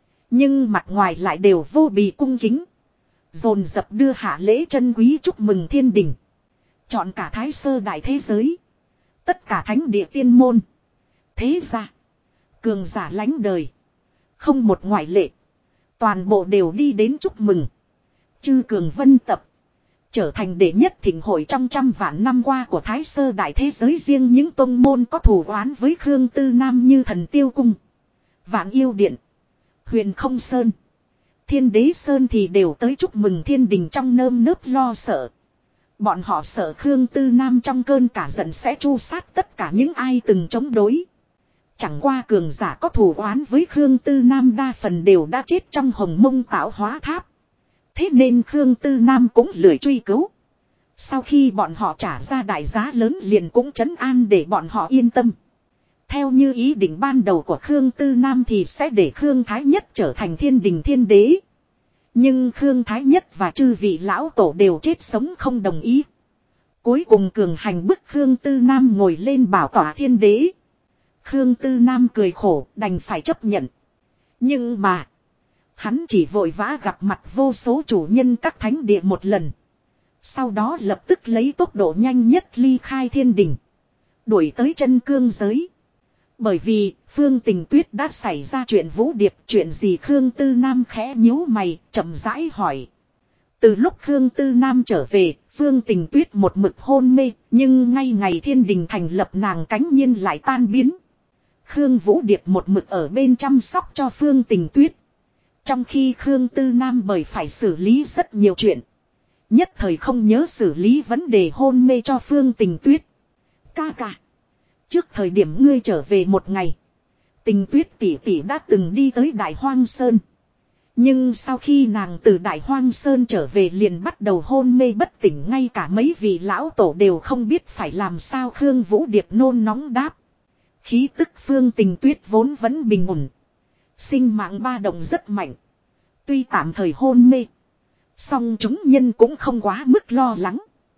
Nhưng mặt ngoài lại đều vô bì cung kính. Dồn dập đưa hạ lễ chân quý chúc mừng thiên đình. Chọn cả Thái Sơ đại thế giới. Tất cả thánh địa tiên môn. Thế gia. Cường giả lánh đời. Không một ngoại lệ. Toàn bộ đều đi đến chúc mừng. Chư cường vân tập. Trở thành đệ nhất thịnh hội trong trăm vạn năm qua của Thái Sơ đại thế giới. Riêng những tông môn có thù oán với Khương Tư Nam như Thần Tiêu Cung, Vạn Yêu Điện, Huyền Không Sơn, Thiên Đế Sơn thì đều tới chúc mừng thiên đình trong nơm nớp lo sợ. Bọn họ sợ Khương Tư Nam trong cơn cả giận sẽ tru sát tất cả những ai từng chống đối. Chẳng qua cường giả có thù oán với Khương Tư Nam đa phần đều đã chết trong Hồng Mông Tạo Hóa Tháp. Thế nên Khương Tư Nam cũng lười truy cứu. Sau khi bọn họ trả ra đại giá lớn liền cũng trấn an để bọn họ yên tâm. Theo như ý định ban đầu của Khương Tư Nam thì sẽ để Khương Thái Nhất trở thành thiên đình thiên đế. Nhưng Khương Thái Nhất và chư vị lão tổ đều chết sống không đồng ý. Cuối cùng cường hành bức Khương Tư Nam ngồi lên bảo tọa thiên đế. Khương Tư Nam cười khổ đành phải chấp nhận. Nhưng mà hắn chỉ vội vã gặp mặt vô số chủ nhân các thánh địa một lần. Sau đó lập tức lấy tốc độ nhanh nhất ly khai thiên đình. Đuổi tới chân cương giới. Bởi vì Phương Tình Tuyết đã xảy ra chuyện Vũ Điệp. Chuyện gì Khương Tư Nam khẽ nhíu mày chậm rãi hỏi. Từ lúc Khương Tư Nam trở về, Phương Tình Tuyết một mực hôn mê. Nhưng ngay ngày thiên đình thành lập nàng cánh nhiên lại tan biến. Khương Vũ Điệp một mực ở bên chăm sóc cho Phương Tình Tuyết. Trong khi Khương Tư Nam bởi phải xử lý rất nhiều chuyện. Nhất thời không nhớ xử lý vấn đề hôn mê cho Phương Tình Tuyết. Ca ca. Trước thời điểm ngươi trở về một ngày. Tình Tuyết tỷ tỷ đã từng đi tới Đại Hoang Sơn. Nhưng sau khi nàng từ Đại Hoang Sơn trở về liền bắt đầu hôn mê bất tỉnh. Ngay cả mấy vị lão tổ đều không biết phải làm sao. Khương Vũ Điệp nôn nóng đáp. Khí tức Phương Tình Tuyết vốn vẫn bình ổn. Sinh mạng ba động rất mạnh. Tuy tạm thời hôn mê. Song chúng nhân cũng không quá mức lo lắng.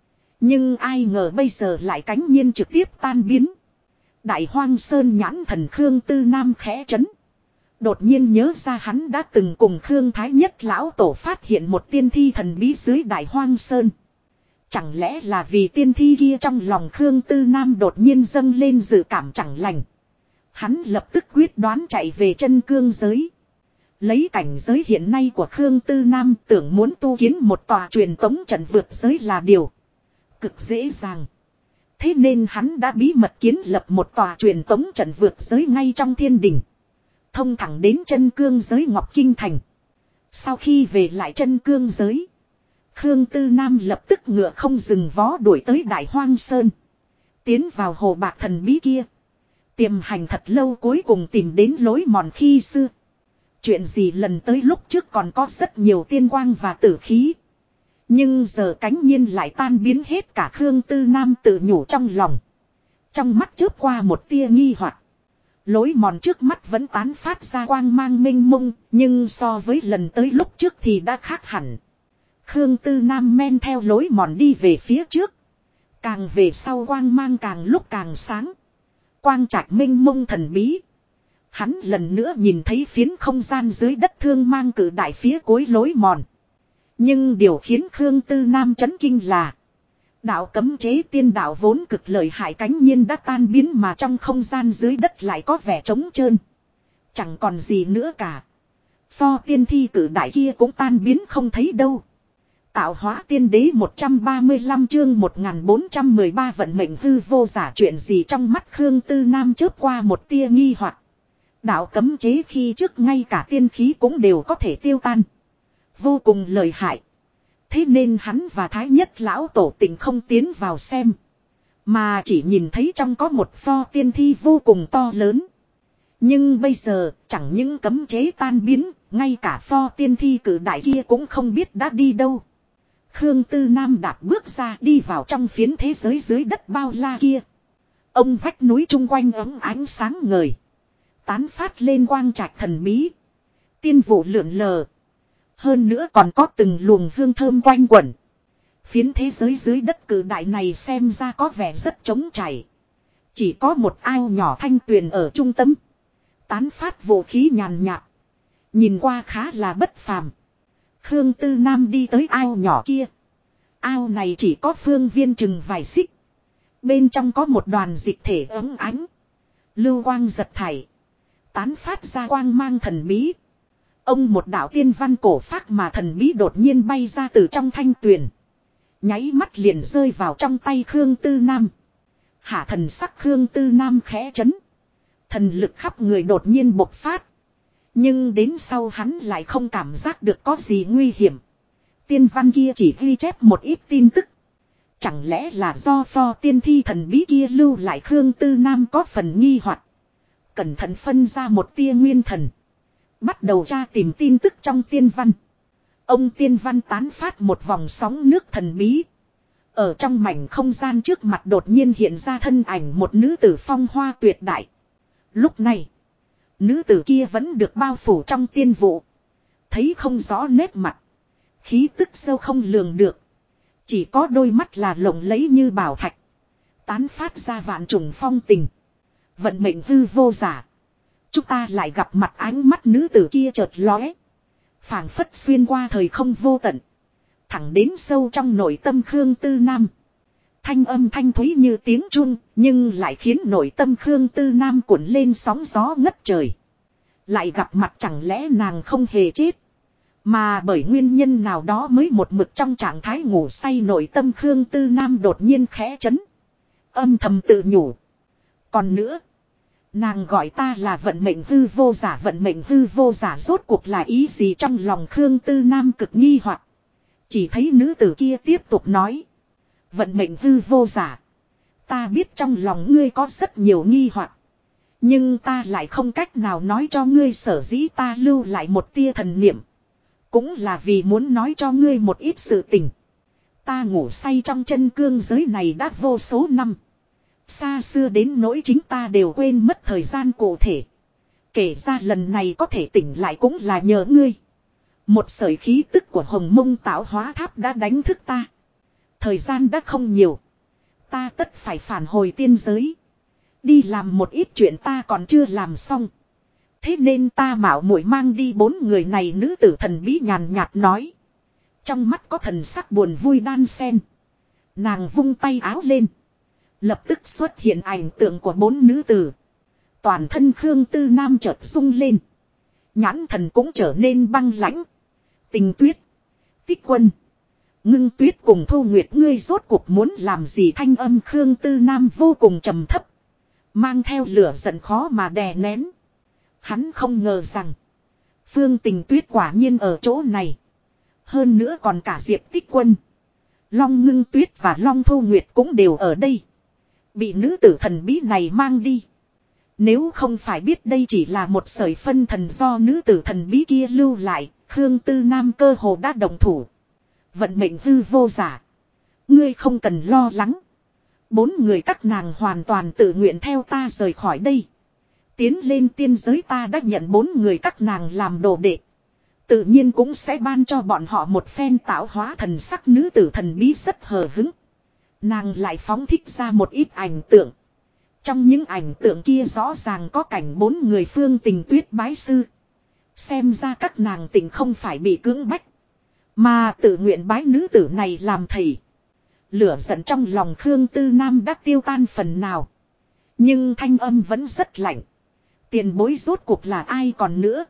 Nhưng ai ngờ bây giờ lại cánh nhiên trực tiếp tan biến. Đại Hoang Sơn nhãn thần Khương Tư Nam khẽ chấn. Đột nhiên nhớ ra hắn đã từng cùng Khương Thái Nhất lão tổ phát hiện một tiên thi thần bí dưới Đại Hoang Sơn. Chẳng lẽ là vì tiên thi kia trong lòng Khương Tư Nam đột nhiên dâng lên dự cảm chẳng lành. Hắn lập tức quyết đoán chạy về chân cương giới. Lấy cảnh giới hiện nay của Khương Tư Nam tưởng muốn tu kiến một tòa truyền tống trận vượt giới là điều cực dễ dàng. Thế nên hắn đã bí mật kiến lập một tòa truyền tống trận vượt giới ngay trong thiên đình. Thông thẳng đến chân cương giới Ngọc Kinh Thành. Sau khi về lại chân cương giới, Khương Tư Nam lập tức ngựa không dừng vó đuổi tới Đại Hoang Sơn. Tiến vào hồ bạc thần bí kia. Tiềm hành thật lâu cuối cùng tìm đến lối mòn khi xưa. Chuyện gì lần tới lúc trước còn có rất nhiều tiên quang và tử khí. Nhưng giờ cánh nhiên lại tan biến hết cả. Khương Tư Nam tự nhủ trong lòng. Trong mắt chớp qua một tia nghi hoặc. Lối mòn trước mắt vẫn tán phát ra quang mang mênh mông. Nhưng so với lần tới lúc trước thì đã khác hẳn. Khương Tư Nam men theo lối mòn đi về phía trước. Càng về sau quang mang càng lúc càng sáng. Quang trạch mênh mông thần bí. Hắn lần nữa nhìn thấy phiến không gian dưới đất thương mang cử đại phía cuối lối mòn. Nhưng điều khiến Khương Tư Nam chấn kinh là đạo cấm chế tiên đạo vốn cực lợi hại cánh nhiên đã tan biến mà trong không gian dưới đất lại có vẻ trống trơn. Chẳng còn gì nữa cả. Pho tiên thi cử đại kia cũng tan biến không thấy đâu. Tạo hóa tiên đế 135 chương 1413 vận mệnh hư vô giả chuyện gì trong mắt Khương Tư Nam chớp qua một tia nghi hoặc. Đạo cấm chế khi trước ngay cả tiên khí cũng đều có thể tiêu tan. Vô cùng lợi hại. Thế nên hắn và Thái Nhất lão tổ tình không tiến vào xem. Mà chỉ nhìn thấy trong có một pho tiên thi vô cùng to lớn. Nhưng bây giờ chẳng những cấm chế tan biến, ngay cả pho tiên thi cử đại kia cũng không biết đã đi đâu. Khương Tư Nam đạp bước ra đi vào trong phiến thế giới dưới đất bao la kia. Ông vách núi chung quanh ấm ánh sáng ngời. Tán phát lên quang trạch thần bí. Tiên vụ lượn lờ. Hơn nữa còn có từng luồng hương thơm quanh quẩn. Phiến thế giới dưới đất cử đại này xem ra có vẻ rất trống trải. Chỉ có một ao nhỏ thanh tuyền ở trung tâm. Tán phát vũ khí nhàn nhạt. Nhìn qua khá là bất phàm. Khương Tư Nam đi tới ao nhỏ kia. Ao này chỉ có phương viên chừng vài xích. Bên trong có một đoàn dịch thể ấm ánh. Lưu quang giật thảy. Tán phát ra quang mang thần bí. Ông một đạo tiên văn cổ phác mà thần bí đột nhiên bay ra từ trong thanh tuyền. Nháy mắt liền rơi vào trong tay Khương Tư Nam. Hạ thần sắc Khương Tư Nam khẽ chấn. Thần lực khắp người đột nhiên bộc phát. Nhưng đến sau hắn lại không cảm giác được có gì nguy hiểm. Tiên văn kia chỉ ghi chép một ít tin tức. Chẳng lẽ là do pho tiên thi thần bí kia lưu lại Khương Tư Nam có phần nghi hoặc. Cẩn thận phân ra một tia nguyên thần. Bắt đầu tra tìm tin tức trong tiên văn. Ông tiên văn tán phát một vòng sóng nước thần bí. Ở trong mảnh không gian trước mặt đột nhiên hiện ra thân ảnh một nữ tử phong hoa tuyệt đại. Lúc này, nữ tử kia vẫn được bao phủ trong tiên vụ. Thấy không rõ nét mặt. Khí tức sâu không lường được. Chỉ có đôi mắt là lộng lẫy như bảo thạch. Tán phát ra vạn trùng phong tình. Vận mệnh hư vô giả. Chúng ta lại gặp mặt ánh mắt nữ tử kia chợt lóe. Phảng phất xuyên qua thời không vô tận. Thẳng đến sâu trong nội tâm Khương Tư Nam. Thanh âm thanh thúy như tiếng chuông, nhưng lại khiến nội tâm Khương Tư Nam cuộn lên sóng gió ngất trời. Lại gặp mặt chẳng lẽ nàng không hề chết. Mà bởi nguyên nhân nào đó mới một mực trong trạng thái ngủ say nội tâm Khương Tư Nam đột nhiên khẽ chấn. Âm thầm tự nhủ. Còn nữa. Nàng gọi ta là vận mệnh hư vô giả. Vận mệnh hư vô giả rốt cuộc là ý gì trong lòng Khương Tư Nam cực nghi hoặc. Chỉ thấy nữ tử kia tiếp tục nói. Vận mệnh hư vô giả. Ta biết trong lòng ngươi có rất nhiều nghi hoặc. Nhưng ta lại không cách nào nói cho ngươi sở dĩ ta lưu lại một tia thần niệm. Cũng là vì muốn nói cho ngươi một ít sự tình. Ta ngủ say trong chân cương giới này đã vô số năm. Xa xưa đến nỗi chính ta đều quên mất thời gian cụ thể. Kể ra lần này có thể tỉnh lại cũng là nhờ ngươi. Một sợi khí tức của Hồng Mông tạo hóa tháp đã đánh thức ta. Thời gian đã không nhiều. Ta tất phải phản hồi tiên giới. Đi làm một ít chuyện ta còn chưa làm xong. Thế nên ta mạo muội mang đi 4 người này. Nữ tử thần bí nhàn nhạt nói. Trong mắt có thần sắc buồn vui đan xen. Nàng vung tay áo lên. Lập tức xuất hiện ảnh tượng của 4 nữ tử. Toàn thân Khương Tư Nam chợt rung lên. Nhãn thần cũng trở nên băng lãnh. Tình Tuyết, Tích Quân, Ngưng Tuyết cùng Thu Nguyệt, ngươi rốt cuộc muốn làm gì? Thanh âm Khương Tư Nam vô cùng trầm thấp. Mang theo lửa giận khó mà đè nén. Hắn không ngờ rằng Phương Tình Tuyết quả nhiên ở chỗ này. Hơn nữa còn cả Diệp Tích Quân, Long Ngưng Tuyết và Long Thu Nguyệt cũng đều ở đây. Bị nữ tử thần bí này mang đi. Nếu không phải biết đây chỉ là một sợi phân thần do nữ tử thần bí kia lưu lại, Khương Tư Nam cơ hồ đã động thủ. Vận mệnh hư vô giả. Ngươi không cần lo lắng. 4 người các nàng hoàn toàn tự nguyện theo ta rời khỏi đây. Tiến lên tiên giới ta đã nhận 4 người các nàng làm đồ đệ. Tự nhiên cũng sẽ ban cho bọn họ một phen tạo hóa thần sắc. Nữ tử thần bí rất hờ hứng. Nàng lại phóng thích ra một ít ảnh tượng. Trong những ảnh tượng kia rõ ràng có cảnh 4 người Phương Tình Tuyết bái sư. Xem ra các nàng tình không phải bị cưỡng bách. Mà tự nguyện bái nữ tử này làm thầy. Lửa giận trong lòng Khương Tư Nam đã tiêu tan phần nào. Nhưng thanh âm vẫn rất lạnh. Tiền bối rốt cuộc là ai còn nữa?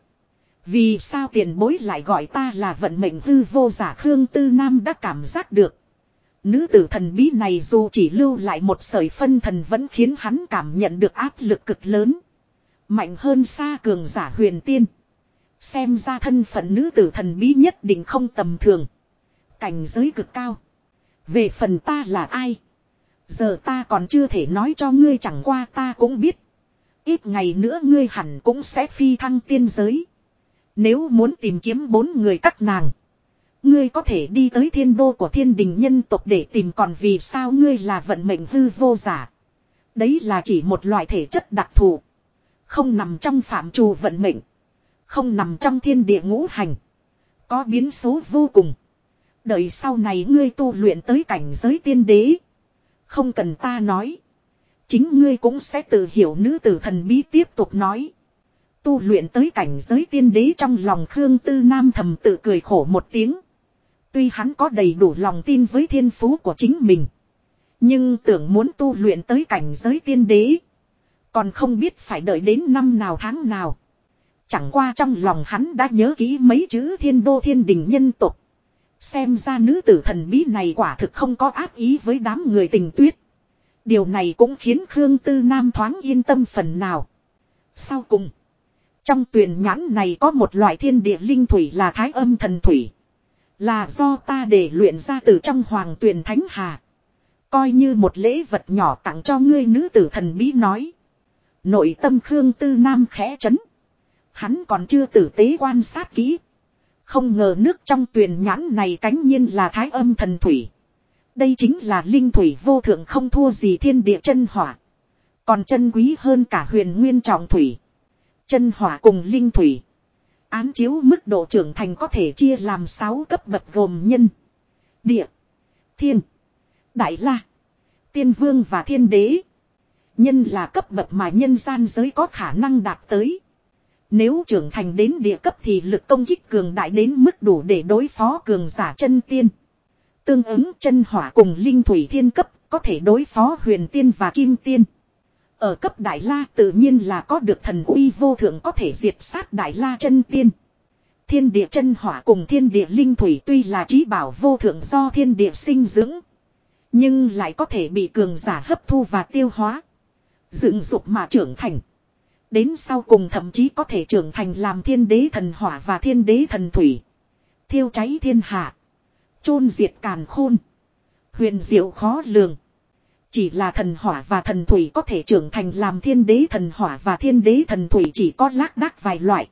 Vì sao tiền bối lại gọi ta là vận mệnh hư vô giả? Khương Tư Nam đã cảm giác được. Nữ tử thần bí này dù chỉ lưu lại một sợi phân thần vẫn khiến hắn cảm nhận được áp lực cực lớn. Mạnh hơn xa cường giả huyền tiên. Xem ra thân phận nữ tử thần bí nhất định không tầm thường. Cảnh giới cực cao. Về phần ta là ai? Giờ ta còn chưa thể nói cho ngươi, chẳng qua ta cũng biết. Ít ngày nữa ngươi hẳn cũng sẽ phi thăng tiên giới. Nếu muốn tìm kiếm 4 người các nàng, ngươi có thể đi tới thiên đô của thiên đình nhân tộc để tìm. Còn vì sao ngươi là vận mệnh hư vô giả? Đấy là chỉ một loại thể chất đặc thù. Không nằm trong phạm trù vận mệnh. Không nằm trong thiên địa ngũ hành. Có biến số vô cùng. Đợi sau này ngươi tu luyện tới cảnh giới tiên đế. Không cần ta nói. Chính ngươi cũng sẽ tự hiểu. Nữ tử thần bí tiếp tục nói. Tu luyện tới cảnh giới tiên đế, trong lòng Khương Tư Nam thầm tự cười khổ một tiếng. Tuy hắn có đầy đủ lòng tin với thiên phú của chính mình. Nhưng tưởng muốn tu luyện tới cảnh giới tiên đế. Còn không biết phải đợi đến năm nào tháng nào. Chẳng qua trong lòng hắn đã nhớ kỹ mấy chữ thiên đô thiên đình nhân tục. Xem ra nữ tử thần bí này quả thực không có ác ý với đám người Tình Tuyết. Điều này cũng khiến Khương Tư Nam thoáng yên tâm phần nào. Sau cùng, trong tuyền nhãn này có một loại thiên địa linh thủy là Thái Âm thần thủy. Là do ta để luyện ra từ trong hoàng tuyền thánh hà. Coi như một lễ vật nhỏ tặng cho ngươi, nữ tử thần bí nói. Nội tâm Khương Tư Nam khẽ chấn. Hắn còn chưa tử tế quan sát kỹ. Không ngờ nước trong tuyền nhãn này cánh nhiên là Thái Âm thần thủy. Đây chính là linh thủy vô thượng, không thua gì thiên địa chân hỏa. Còn chân quý hơn cả huyền nguyên trọng thủy. Chân hỏa cùng linh thủy. Án chiếu mức độ trưởng thành có thể chia làm 6 cấp bậc gồm nhân, địa, thiên, đại la, tiên vương và thiên đế. Nhân là cấp bậc mà nhân gian giới có khả năng đạt tới. Nếu trưởng thành đến địa cấp thì lực công kích cường đại đến mức đủ để đối phó cường giả chân tiên. Tương ứng chân hỏa cùng linh thủy thiên cấp có thể đối phó huyền tiên và kim tiên. Ở cấp đại la tự nhiên là có được thần uy vô thượng, có thể diệt sát đại la chân tiên. Thiên địa chân hỏa cùng thiên địa linh thủy tuy là chí bảo vô thượng do thiên địa sinh dưỡng, nhưng lại có thể bị cường giả hấp thu và tiêu hóa, dựng dục mà trưởng thành. Đến sau cùng thậm chí có thể trưởng thành làm thiên đế thần hỏa và thiên đế thần thủy. Thiêu cháy thiên hạ, chôn diệt càn khôn. Huyền diệu khó lường. Chỉ là thần hỏa và thần thủy có thể trưởng thành làm thiên đế thần hỏa và thiên đế thần thủy chỉ có lác đác vài loại.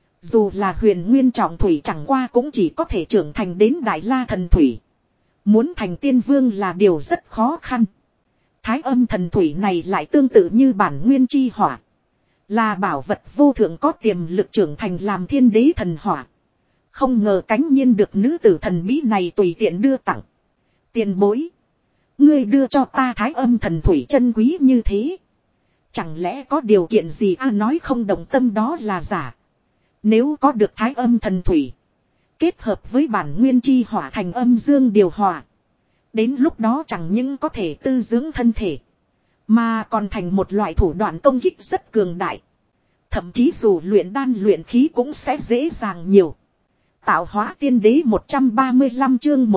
Dù là huyền nguyên trọng thủy chẳng qua cũng chỉ có thể trưởng thành đến đại la thần thủy. Muốn thành tiên vương là điều rất khó khăn. Thái Âm thần thủy này lại tương tự như bản nguyên chi hỏa. Là bảo vật vô thượng có tiềm lực trưởng thành làm thiên đế thần hỏa. Không ngờ cánh nhiên được nữ tử thần bí này tùy tiện đưa tặng. Tiền bối, ngươi đưa cho ta Thái Âm thần thủy chân quý như thế. Chẳng lẽ có điều kiện gì nói không động tâm đó là giả. Nếu có được Thái Âm thần thủy, kết hợp với bản nguyên chi hỏa thành âm dương điều hòa. Đến lúc đó chẳng những có thể tư dưỡng thân thể, mà còn thành một loại thủ đoạn công kích rất cường đại. Thậm chí dù luyện đan luyện khí cũng sẽ dễ dàng nhiều. Tạo hóa tiên đế 135 chương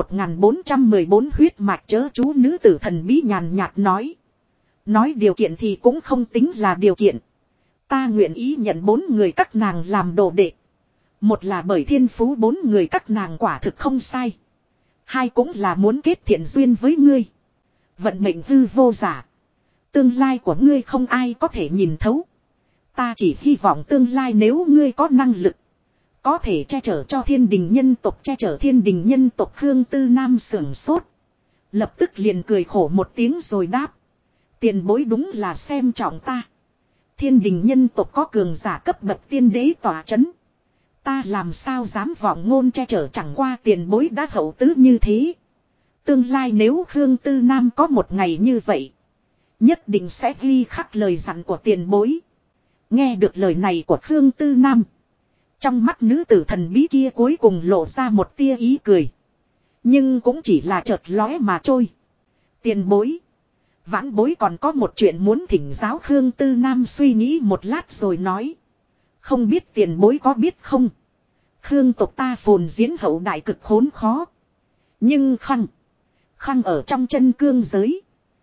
1414 huyết mạch chớ chú, nữ tử thần bí nhàn nhạt nói. Nói điều kiện thì cũng không tính là điều kiện. Ta nguyện ý nhận 4 người các nàng làm đồ đệ. Một là bởi thiên phú 4 người các nàng quả thực không sai. Hai cũng là muốn kết thiện duyên với ngươi. Vận mệnh hư vô giả. Tương lai của ngươi không ai có thể nhìn thấu. Ta chỉ hy vọng tương lai nếu ngươi có năng lực, có thể che chở cho thiên đình nhân tộc, che chở thiên đình nhân tộc. Khương Tư Nam sưởng sốt. Lập tức liền cười khổ một tiếng rồi đáp. Tiền bối đúng là xem trọng ta. Thiên đình nhân tộc có cường giả cấp bậc tiên đế tỏa chấn. Ta làm sao dám vọng ngôn che chở, chẳng qua tiền bối đã hậu tứ như thế. Tương lai nếu Khương Tư Nam có một ngày như vậy, nhất định sẽ ghi khắc lời dặn của tiền bối. Nghe được lời này của Khương Tư Nam, trong mắt nữ tử thần bí kia cuối cùng lộ ra một tia ý cười. Nhưng cũng chỉ là chợt lóe mà trôi. Tiền bối, vãn bối còn có một chuyện muốn thỉnh giáo. Khương Tư Nam suy nghĩ một lát rồi nói. Không biết tiền bối có biết không? Khương tộc ta phồn diễn hậu đại cực khốn khó. Nhưng khăng ở trong chân cương giới.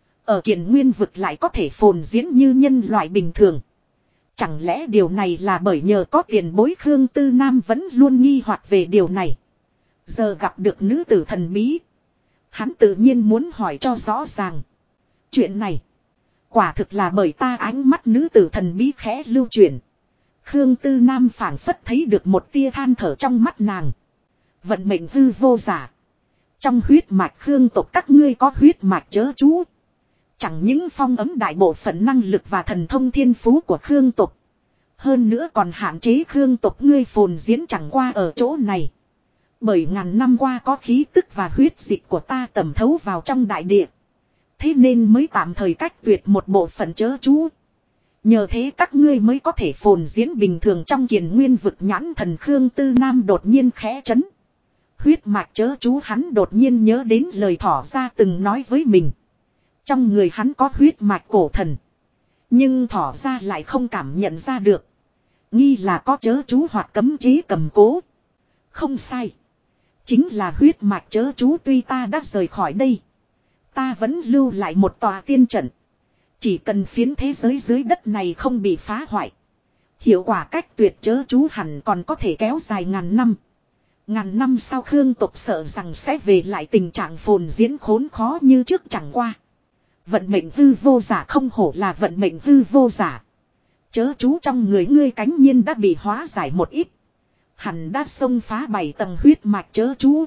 Ở Kiền Nguyên vực lại có thể phồn diễn như nhân loại bình thường. Chẳng lẽ điều này là bởi nhờ có tiền bối? Khương Tư Nam vẫn luôn nghi hoặc về điều này. Giờ gặp được nữ tử thần bí, hắn tự nhiên muốn hỏi cho rõ ràng. Chuyện này quả thực là bởi ta. Ánh mắt nữ tử thần bí khẽ lưu chuyển. Khương Tư Nam phảng phất thấy được một tia than thở trong mắt nàng. Vận mệnh hư vô giả. Trong huyết mạch Khương tộc các ngươi có huyết mạch chớ chú. Chẳng những phong ấm đại bộ phận năng lực và thần thông thiên phú của Khương tộc. Hơn nữa còn hạn chế Khương tộc ngươi phồn diễn chẳng qua ở chỗ này. Bởi ngàn năm qua có khí tức và huyết dịch của ta tẩm thấu vào trong đại địa. Thế nên mới tạm thời cách tuyệt một bộ phận chớ chú. Nhờ thế các ngươi mới có thể phồn diễn bình thường trong kiền nguyên vực. Nhãn thần Khương Tư Nam đột nhiên khẽ chấn. Huyết mạch chớ chú hắn đột nhiên nhớ đến lời thỏ ra từng nói với mình. Trong người hắn có huyết mạch cổ thần. Nhưng thỏ ra lại không cảm nhận ra được. Nghi là có chớ chú hoặc cấm chế cầm cố. Không sai. Chính là huyết mạch chớ chú, tuy ta đã rời khỏi đây. Ta vẫn lưu lại một tòa tiên trận. Chỉ cần phiến thế giới dưới đất này không bị phá hoại. Hiệu quả cách tuyệt chớ chú hẳn còn có thể kéo dài ngàn năm. Ngàn năm sau Khương tộc sợ rằng sẽ về lại tình trạng phồn diễn khốn khó như trước chẳng qua. Vận mệnh hư vô giả không hổ là vận mệnh hư vô giả. Chớ chú trong người ngươi cánh nhiên đã bị hóa giải một ít. Hẳn đã xông phá 7 tầng huyết mạch chớ chú.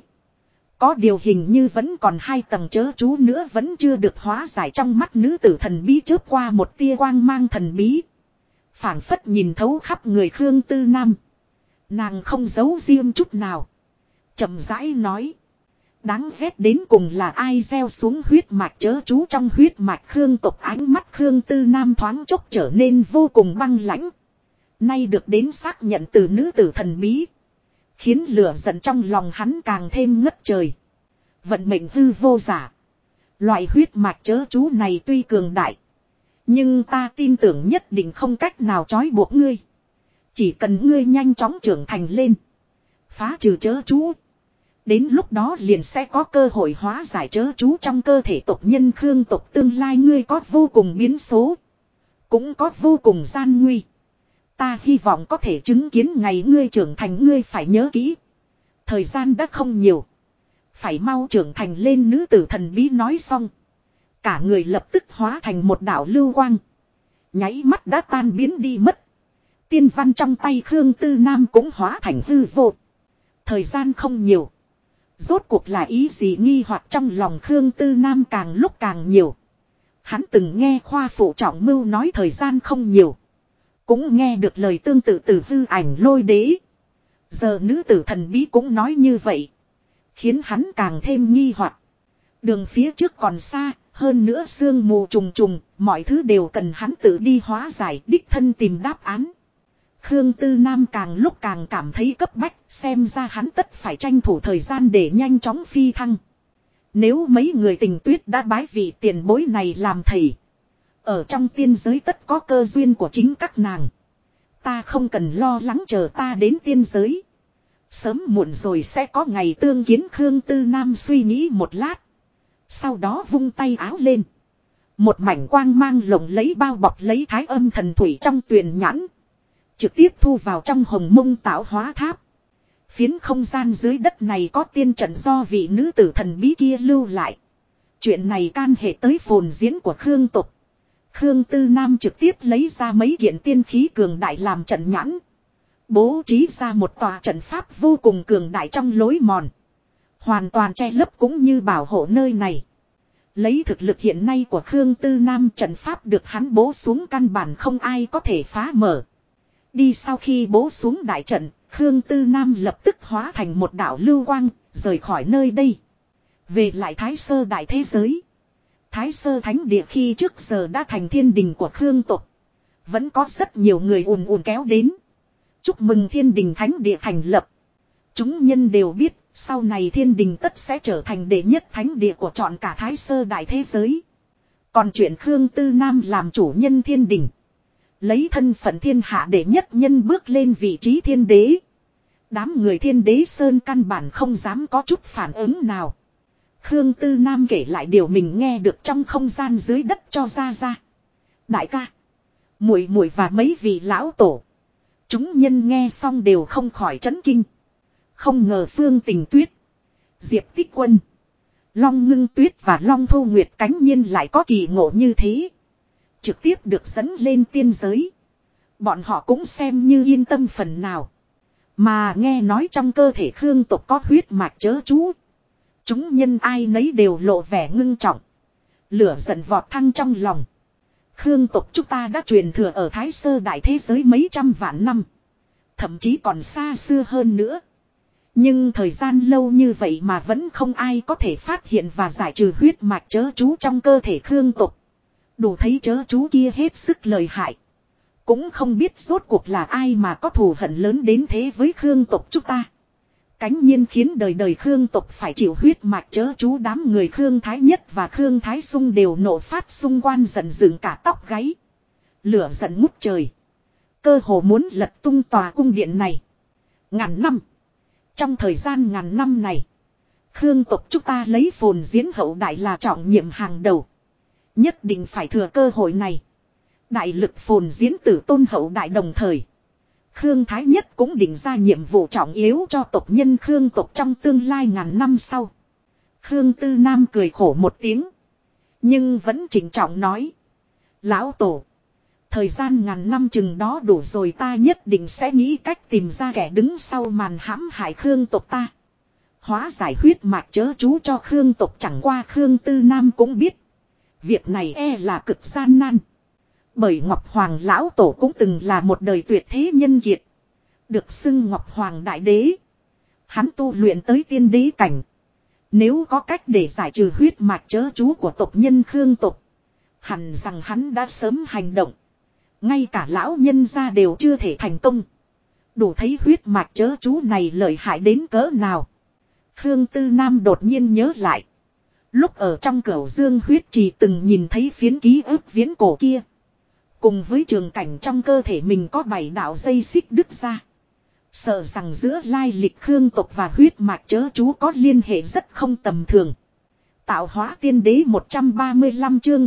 Có điều hình như vẫn còn 2 tầng chớ chú nữa vẫn chưa được hóa giải. Trong mắt nữ tử thần bí chớp qua một tia quang mang thần bí. Phảng phất nhìn thấu khắp người Khương Tư Nam. Nàng không giấu riêng chút nào. Chậm rãi nói. Đáng ghét đến cùng là ai gieo xuống huyết mạch chớ chú trong huyết mạch Khương tộc. Ánh mắt Khương Tư Nam thoáng chốc trở nên vô cùng băng lãnh. Nay được đến xác nhận từ nữ tử thần bí. Khiến lửa giận trong lòng hắn càng thêm ngất trời. Vận mệnh hư vô giả. Loại huyết mạch chớ chú này tuy cường đại. Nhưng ta tin tưởng nhất định không cách nào trói buộc ngươi. Chỉ cần ngươi nhanh chóng trưởng thành lên. Phá trừ chớ chú. Đến lúc đó liền sẽ có cơ hội hóa giải chớ chú trong cơ thể tộc nhân Khương tộc. Tương lai ngươi có vô cùng biến số. Cũng có vô cùng gian nguy. Ta hy vọng có thể chứng kiến ngày ngươi trưởng thành. Ngươi phải nhớ kỹ. Thời gian đã không nhiều. Phải mau trưởng thành lên, nữ tử thần bí nói xong. Cả người lập tức hóa thành một đạo lưu quang. Nháy mắt đã tan biến đi mất. Tiên văn trong tay Khương Tư Nam cũng hóa thành hư vô. Thời gian không nhiều. Rốt cuộc là ý gì nghi hoặc trong lòng Khương Tư Nam càng lúc càng nhiều. Hắn từng nghe Khoa Phụ Trọng Mưu nói thời gian không nhiều. Cũng nghe được lời tương tự từ Hư Ảnh Lôi Đế. Giờ nữ tử thần bí cũng nói như vậy. Khiến hắn càng thêm nghi hoặc. Đường phía trước còn xa, hơn nữa sương mù trùng trùng, mọi thứ đều cần hắn tự đi hóa giải, đích thân tìm đáp án. Khương Tư Nam càng lúc càng cảm thấy cấp bách, xem ra hắn tất phải tranh thủ thời gian để nhanh chóng phi thăng. Nếu mấy người Tình Tuyết đã bái vị tiền bối này làm thầy. Ở trong tiên giới tất có cơ duyên của chính các nàng. Ta không cần lo lắng, chờ ta đến tiên giới. Sớm muộn rồi sẽ có ngày tương kiến. Khương Tư Nam suy nghĩ một lát. Sau đó vung tay áo lên. Một mảnh quang mang lộng lấy bao bọc lấy Thái Âm thần thủy trong tuyền nhãn. Trực tiếp thu vào trong Hồng Mông Tạo Hóa Tháp. Phiến không gian dưới đất này có tiên trận do vị nữ tử thần bí kia lưu lại. Chuyện này can hệ tới phồn diễn của Khương tộc. Khương Tư Nam trực tiếp lấy ra mấy kiện tiên khí cường đại làm trận nhãn. Bố trí ra một tòa trận pháp vô cùng cường đại trong lối mòn. Hoàn toàn che lấp cũng như bảo hộ nơi này. Lấy thực lực hiện nay của Khương Tư Nam, trận pháp được hắn bố xuống căn bản không ai có thể phá mở. Đi sau khi bố xuống đại trận, Khương Tư Nam lập tức hóa thành một đạo lưu quang, rời khỏi nơi đây. Về lại Thái Sơ đại thế giới. Thái Sơ thánh địa khi trước giờ đã thành thiên đình của Khương tộc. Vẫn có rất nhiều người ùn ùn kéo đến. Chúc mừng thiên đình thánh địa thành lập. Chúng nhân đều biết, sau này thiên đình tất sẽ trở thành đệ nhất thánh địa của trọn cả Thái Sơ đại thế giới. Còn chuyện Khương Tư Nam làm chủ nhân thiên đình. Lấy thân phận thiên hạ đệ nhất nhân bước lên vị trí thiên đế. Đám người thiên đế sơn căn bản không dám có chút phản ứng nào. Khương Tư Nam kể lại điều mình nghe được trong không gian dưới đất cho ra. Đại ca, muội muội và mấy vị lão tổ. Chúng nhân nghe xong đều không khỏi chấn kinh. Không ngờ Phương Tình Tuyết, Diệp Tích Quân, Long Ngưng Tuyết và Long Thu Nguyệt cánh nhiên lại có kỳ ngộ như thế. Trực tiếp được dẫn lên tiên giới. Bọn họ cũng xem như yên tâm phần nào. Mà nghe nói trong cơ thể Khương tộc có huyết mạch chớ chú. Chúng nhân ai nấy đều lộ vẻ ngưng trọng. Lửa giận vọt thăng trong lòng. Khương tộc chúng ta đã truyền thừa ở Thái Sơ đại thế giới mấy trăm vạn năm. Thậm chí còn xa xưa hơn nữa. Nhưng thời gian lâu như vậy mà vẫn không ai có thể phát hiện và giải trừ huyết mạch chớ chú trong cơ thể Khương tộc. Đủ thấy chớ chú kia hết sức lợi hại. Cũng không biết rốt cuộc là ai mà có thù hận lớn đến thế với Khương tộc chúng ta. Cánh nhiên khiến đời đời Khương tộc phải chịu huyết mạch chớ chú. Đám người Khương Thái Nhất và Khương Thái Sung đều nộ phát xung quanh giận dựng cả tóc gáy. Lửa giận ngút trời. Cơ hồ muốn lật tung tòa cung điện này. Ngàn năm. Trong thời gian ngàn năm này. Khương tộc chúng ta lấy phồn diễn hậu đại là trọng nhiệm hàng đầu. Nhất định phải thừa cơ hội này. Đại lực phồn diễn tử tôn hậu đại đồng thời. Khương Thái Nhất cũng định ra nhiệm vụ trọng yếu cho tộc nhân Khương tộc trong tương lai ngàn năm sau. Khương Tư Nam cười khổ một tiếng. Nhưng vẫn trịnh trọng nói. Lão tổ. Thời gian ngàn năm chừng đó đủ rồi, ta nhất định sẽ nghĩ cách tìm ra kẻ đứng sau màn hãm hại Khương tộc ta. Hóa giải huyết mạch chớ chú cho Khương tộc, chẳng qua Khương Tư Nam cũng biết. Việc này e là cực gian nan. Bởi Ngọc Hoàng lão tổ cũng từng là một đời tuyệt thế nhân kiệt. Được xưng Ngọc Hoàng đại đế. Hắn tu luyện tới tiên đế cảnh. Nếu có cách để giải trừ huyết mạch chớ chú của tộc nhân Khương tộc, hẳn rằng hắn đã sớm hành động. Ngay cả lão nhân gia đều chưa thể thành công. Đủ thấy huyết mạch chớ chú này lợi hại đến cỡ nào. Khương Tư Nam đột nhiên nhớ lại. Lúc ở trong Cửu Dương huyết trì từng nhìn thấy phiến ký ức viễn cổ kia. Cùng với trường cảnh trong cơ thể mình có 7 đạo dây xích đứt ra. Sợ rằng giữa lai lịch Khương tộc và huyết mạch chớ chú có liên hệ rất không tầm thường. Tạo hóa tiên đế 135 chương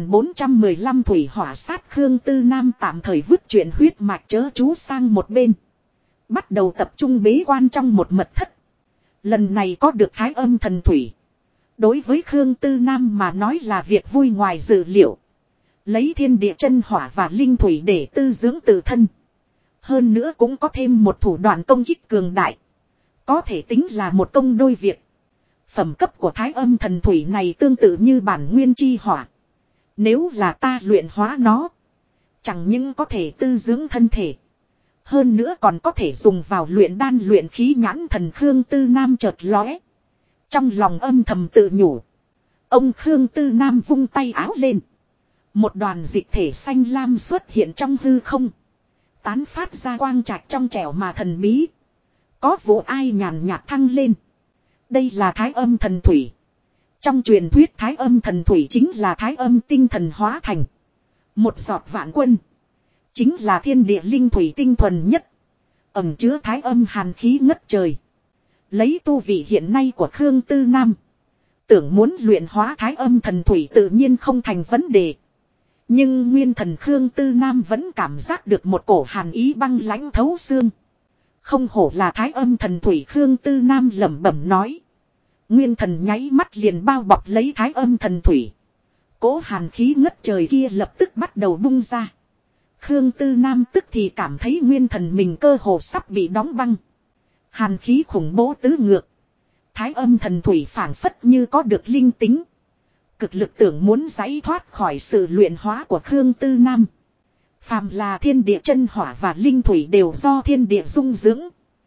1415 thủy hỏa sát. Khương Tư Nam tạm thời vứt chuyện huyết mạch chớ chú sang một bên. Bắt đầu tập trung bế quan trong một mật thất. Lần này có được Thái Âm thần thủy. Đối với Khương Tư Nam mà nói là việc vui ngoài dự liệu. Lấy thiên địa chân hỏa và linh thủy để tư dưỡng tự thân. Hơn nữa cũng có thêm một thủ đoạn công kích cường đại. Có thể tính là một công đôi việc. Phẩm cấp của Thái Âm thần thủy này tương tự như bản nguyên chi hỏa. Nếu là ta luyện hóa nó, chẳng những có thể tư dưỡng thân thể, hơn nữa còn có thể dùng vào luyện đan luyện khí. Nhãn thần Khương Tư Nam chợt lóe. Trong lòng âm thầm tự nhủ. Ông Khương Tư Nam vung tay áo lên. Một đoàn dịch thể xanh lam xuất hiện trong hư không. Tán phát ra quang trạch trong trẻo mà thần bí. Có vụ ai nhàn nhạt thăng lên. Đây là Thái Âm thần thủy. Trong truyền thuyết Thái Âm thần thủy chính là Thái Âm tinh thần hóa thành. Một giọt vạn quân. Chính là thiên địa linh thủy tinh thuần nhất. Ẩn chứa Thái Âm hàn khí ngất trời. Lấy tu vị hiện nay của Khương Tư Nam, tưởng muốn luyện hóa Thái Âm thần thủy tự nhiên không thành vấn đề. Nhưng nguyên thần Khương Tư Nam vẫn cảm giác được một cổ hàn ý băng lãnh thấu xương. Không hổ là Thái Âm thần thủy, Khương Tư Nam lẩm bẩm nói. Nguyên thần nháy mắt liền bao bọc lấy Thái Âm thần thủy. Cỗ hàn khí ngất trời kia lập tức bắt đầu bung ra. Khương Tư Nam tức thì cảm thấy nguyên thần mình cơ hồ sắp bị đóng băng. Hàn khí khủng bố tứ ngược. Thái Âm thần thủy phảng phất như có được linh tính. Cực lực tưởng muốn giải thoát khỏi sự luyện hóa của Khương Tư Nam. Phàm là thiên địa chân hỏa và linh thủy đều do thiên địa dung dưỡng.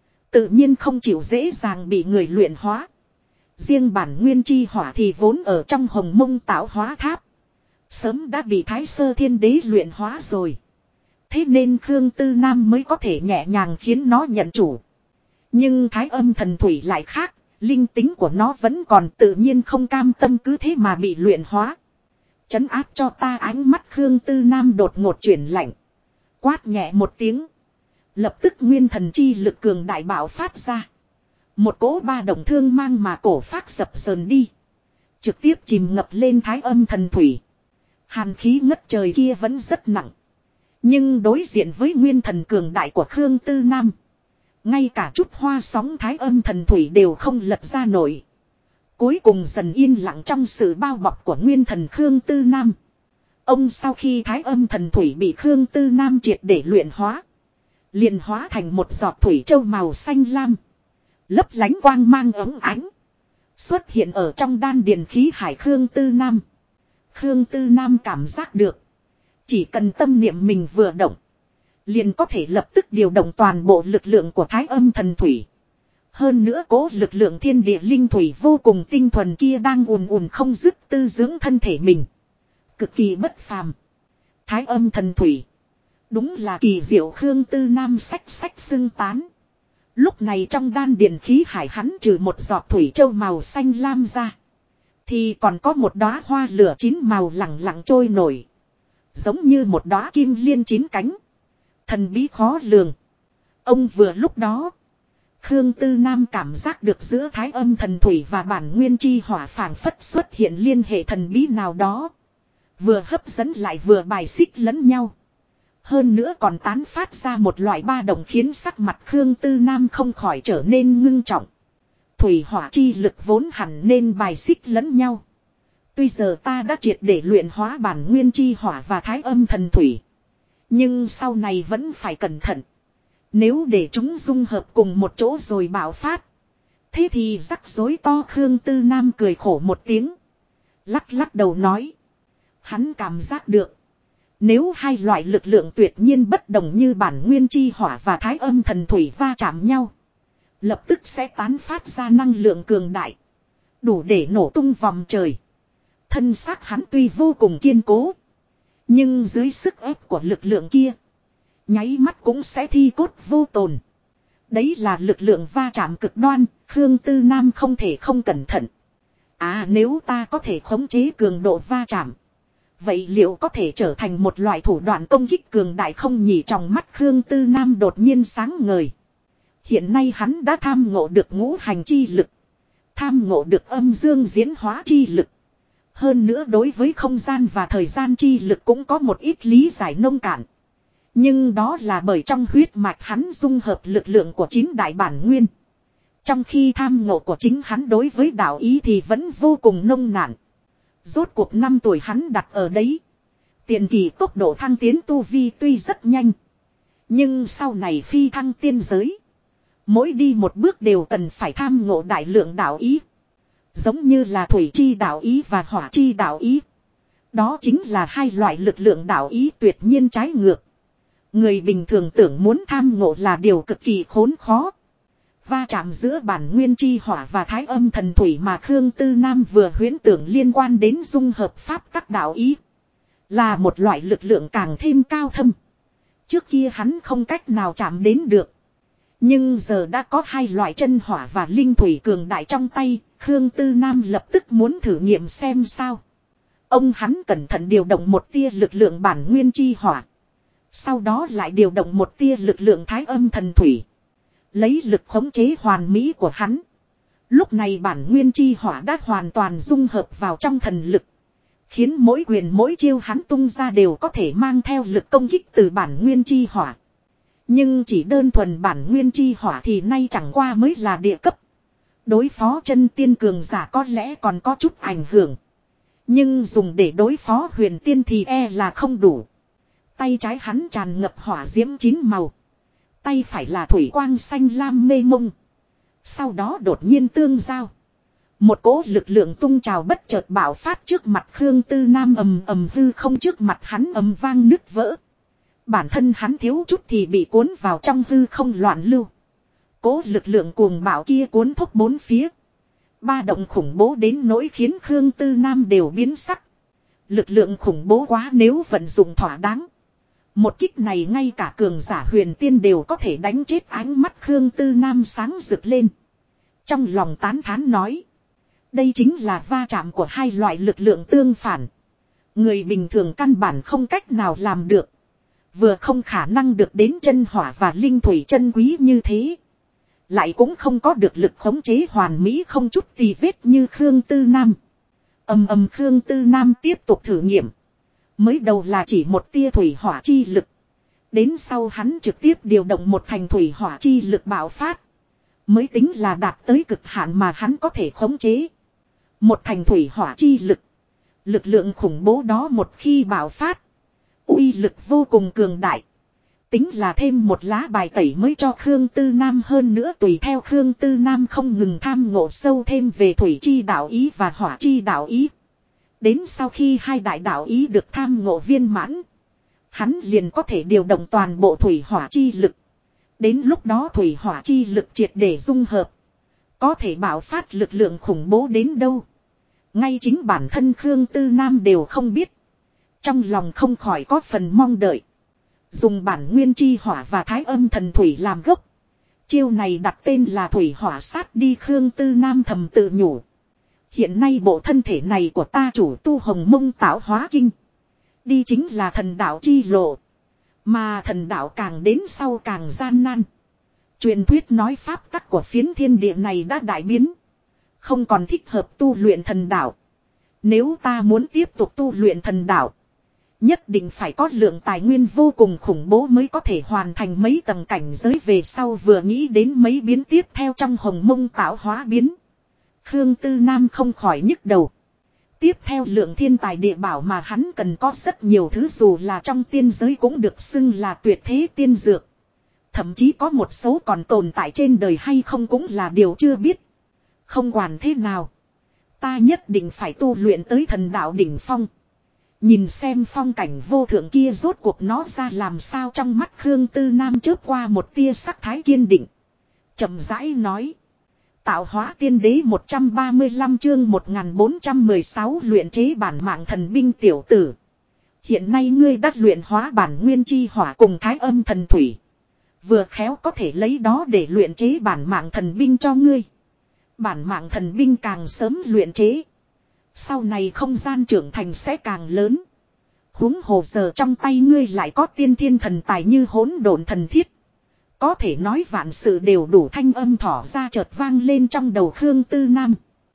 Tự nhiên không chịu dễ dàng bị người luyện hóa. Riêng bản nguyên chi hỏa thì vốn ở trong Hồng Mông tạo hóa tháp. Sớm đã bị Thái Sơ Thiên Đế luyện hóa rồi. Thế nên Khương Tư Nam mới có thể nhẹ nhàng khiến nó nhận chủ. Nhưng Thái Âm thần thủy lại khác. Linh tính của nó vẫn còn, tự nhiên không cam tâm cứ thế mà bị luyện hóa. Trấn áp cho ta. Ánh mắt Khương Tư Nam đột ngột chuyển lạnh. Quát nhẹ một tiếng. Lập tức nguyên thần chi lực cường đại bạo phát ra. Một cỗ ba động thương mang mà cổ phát dập dờn đi. Trực tiếp chìm ngập lên Thái Âm thần thủy. Hàn khí ngất trời kia vẫn rất nặng. Nhưng đối diện với nguyên thần cường đại của Khương Tư Nam, ngay cả chút hoa sóng Thái Âm thần thủy đều không lật ra nổi. Cuối cùng dần yên lặng trong sự bao bọc của nguyên thần Khương Tư Nam. Ông sau khi Thái Âm thần thủy bị Khương Tư Nam triệt để luyện hóa, liền hóa thành một giọt thủy châu màu xanh lam, lấp lánh quang mang ống ánh, xuất hiện ở trong đan điền khí hải Khương Tư Nam. Khương Tư Nam cảm giác được. Chỉ cần tâm niệm mình vừa động. Liền có thể lập tức điều động toàn bộ lực lượng của Thái Âm Thần Thủy. Hơn nữa cố lực lượng thiên địa linh thủy vô cùng tinh thuần kia đang ùn ùn không dứt tư dưỡng thân thể mình. Cực kỳ bất phàm. Thái Âm Thần Thủy. Đúng là kỳ diệu. Khương Tư Nam sách xưng tán. Lúc này trong đan điền khí hải hắn trừ một giọt thủy châu màu xanh lam ra. Thì còn có một đóa hoa lửa chín màu lẳng lặng trôi nổi. Giống như một đóa kim liên chín cánh. Thần bí khó lường. Ông vừa lúc đó. Khương Tư Nam cảm giác được giữa Thái Âm Thần Thủy và bản nguyên chi hỏa phảng phất xuất hiện liên hệ thần bí nào đó. Vừa hấp dẫn lại vừa bài xích lẫn nhau. Hơn nữa còn tán phát ra một loại ba động khiến sắc mặt Khương Tư Nam không khỏi trở nên ngưng trọng. Thủy hỏa chi lực vốn hẳn nên bài xích lẫn nhau. Tuy giờ ta đã triệt để luyện hóa bản nguyên chi hỏa và Thái Âm Thần Thủy. Nhưng sau này vẫn phải cẩn thận. Nếu để chúng dung hợp cùng một chỗ rồi bạo phát. Thế thì rắc rối to. Khương Tư Nam cười khổ một tiếng. Lắc đầu nói. Hắn cảm giác được. Nếu hai loại lực lượng tuyệt nhiên bất đồng như bản nguyên chi hỏa và Thái Âm Thần Thủy va chạm nhau. Lập tức sẽ tán phát ra năng lượng cường đại. Đủ để nổ tung vòng trời. Thân xác hắn tuy vô cùng kiên cố. Nhưng dưới sức ép của lực lượng kia. Nháy mắt cũng sẽ thi cốt vô tồn. Đấy là lực lượng va chạm cực đoan. Khương Tư Nam không thể không cẩn thận. Nếu ta có thể khống chế cường độ va chạm. Vậy liệu có thể trở thành một loại thủ đoạn công kích cường đại không nhỉ? Trong mắt Khương Tư Nam đột nhiên sáng ngời. Hiện nay hắn đã tham ngộ được ngũ hành chi lực. Tham ngộ được âm dương diễn hóa chi lực. Hơn nữa đối với không gian và thời gian chi lực cũng có một ít lý giải nông cạn. Nhưng đó là bởi trong huyết mạch hắn dung hợp lực lượng của chín đại bản nguyên. Trong khi tham ngộ của chính hắn đối với đạo ý thì vẫn vô cùng nông nàn. Rốt cuộc 5 tuổi hắn đặt ở đấy. Tiền kỳ tốc độ thăng tiến tu vi tuy rất nhanh. Nhưng sau này phi thăng tiên giới. Mỗi đi một bước đều cần phải tham ngộ đại lượng đạo ý. Giống như là thủy chi đạo ý và hỏa chi đạo ý. Đó chính là hai loại lực lượng đạo ý tuyệt nhiên trái ngược. Người bình thường tưởng muốn tham ngộ là điều cực kỳ khốn khó. Va chạm giữa bản nguyên chi hỏa và Thái Âm Thần Thủy mà Khương Tư Nam vừa huyễn tưởng liên quan đến dung hợp pháp các đạo ý. Là một loại lực lượng càng thêm cao thâm. Trước kia hắn không cách nào chạm đến được. Nhưng giờ đã có hai loại chân hỏa và linh thủy cường đại trong tay. Khương Tư Nam lập tức muốn thử nghiệm xem sao. Ông hắn cẩn thận điều động một tia lực lượng bản nguyên chi hỏa. Sau đó lại điều động một tia lực lượng Thái Âm Thần Thủy. Lấy lực khống chế hoàn mỹ của hắn. Lúc này bản nguyên chi hỏa đã hoàn toàn dung hợp vào trong thần lực. Khiến mỗi quyền mỗi chiêu hắn tung ra đều có thể mang theo lực công kích từ bản nguyên chi hỏa. Nhưng chỉ đơn thuần bản nguyên chi hỏa thì nay chẳng qua mới là địa cấp. Đối phó chân tiên cường giả có lẽ còn có chút ảnh hưởng. Nhưng dùng để đối phó huyền tiên thì là không đủ. Tay trái hắn tràn ngập hỏa diễm chín màu. Tay phải là thủy quang xanh lam mê mông. Sau đó đột nhiên tương giao. Một cỗ lực lượng tung trào bất chợt bạo phát trước mặt Khương Tư Nam ầm hư không trước mặt hắn ầm vang nứt vỡ. Bản thân hắn thiếu chút thì bị cuốn vào trong hư không loạn lưu. Cỗ lực lượng cuồng bạo kia cuốn thúc bốn phía. Ba động khủng bố đến nỗi khiến Khương Tư Nam đều biến sắc. Lực lượng khủng bố quá nếu vận dụng thỏa đáng. Một kích này ngay cả cường giả huyền tiên đều có thể đánh chết. Ánh mắt Khương Tư Nam sáng rực lên. Trong lòng tán thán nói. Đây chính là va chạm của hai loại lực lượng tương phản. Người bình thường căn bản không cách nào làm được. Vừa không khả năng được đến chân hỏa và linh thủy chân quý như thế. Lại cũng không có được lực khống chế hoàn mỹ không chút tì vết như Khương Tư Nam. Khương Tư Nam tiếp tục thử nghiệm. Mới đầu là chỉ một tia thủy hỏa chi lực. Đến sau hắn trực tiếp điều động một thành thủy hỏa chi lực bạo phát. Mới tính là đạt tới cực hạn mà hắn có thể khống chế. Một thành thủy hỏa chi lực. Lực lượng khủng bố đó một khi bạo phát. Uy lực vô cùng cường đại. Tính là thêm một lá bài tẩy mới cho Khương Tư Nam hơn nữa tùy theo Khương Tư Nam không ngừng tham ngộ sâu thêm về thủy chi đạo ý và hỏa chi đạo ý. Đến sau khi hai đại đạo ý được tham ngộ viên mãn. Hắn liền có thể điều động toàn bộ thủy hỏa chi lực. Đến lúc đó thủy hỏa chi lực triệt để dung hợp. Có thể bạo phát lực lượng khủng bố đến đâu. Ngay chính bản thân Khương Tư Nam đều không biết. Trong lòng không khỏi có phần mong đợi. Dùng bản nguyên chi hỏa và thái âm thần thủy làm gốc. Chiêu này đặt tên là thủy hỏa sát đi, Khương Tư Nam thầm tự nhủ. Hiện nay bộ thân thể này của ta chủ tu Hồng Mông Tạo Hóa Kinh. Đi chính là thần đạo chi lộ. Mà thần đạo càng đến sau càng gian nan. Truyền thuyết nói pháp tắc của phiến thiên địa này đã đại biến. Không còn thích hợp tu luyện thần đạo. Nếu ta muốn tiếp tục tu luyện thần đạo, nhất định phải có lượng tài nguyên vô cùng khủng bố mới có thể hoàn thành mấy tầng cảnh giới về sau. Vừa nghĩ đến mấy biến tiếp theo trong Hồng Mông Tạo Hóa biến, Khương Tư Nam không khỏi nhức đầu. Tiếp theo lượng thiên tài địa bảo mà hắn cần có rất nhiều thứ, dù là trong tiên giới cũng được xưng là tuyệt thế tiên dược. Thậm chí có một số còn tồn tại trên đời hay không cũng là điều chưa biết. Không quản thế nào, ta nhất định phải tu luyện tới thần đạo đỉnh phong. Nhìn xem phong cảnh vô thượng kia rốt cuộc nó ra làm sao. Trong mắt Khương Tư Nam chớp qua một tia sắc thái kiên định. Chậm rãi nói. Tạo hóa tiên đế 135 chương 1416 luyện chế bản mạng thần binh. Tiểu tử, hiện nay ngươi đã luyện hóa bản nguyên chi hỏa cùng thái âm thần thủy. Vừa khéo có thể lấy đó để luyện chế bản mạng thần binh cho ngươi. Bản mạng thần binh càng sớm luyện chế, sau này không gian trưởng thành sẽ càng lớn. Huống hồ giờ trong tay ngươi lại có tiên thiên thần tài như hỗn độn thần thiết. Có thể nói vạn sự đều đủ. Thanh âm thỏ ra chợt vang lên trong đầu Khương Tư Nam.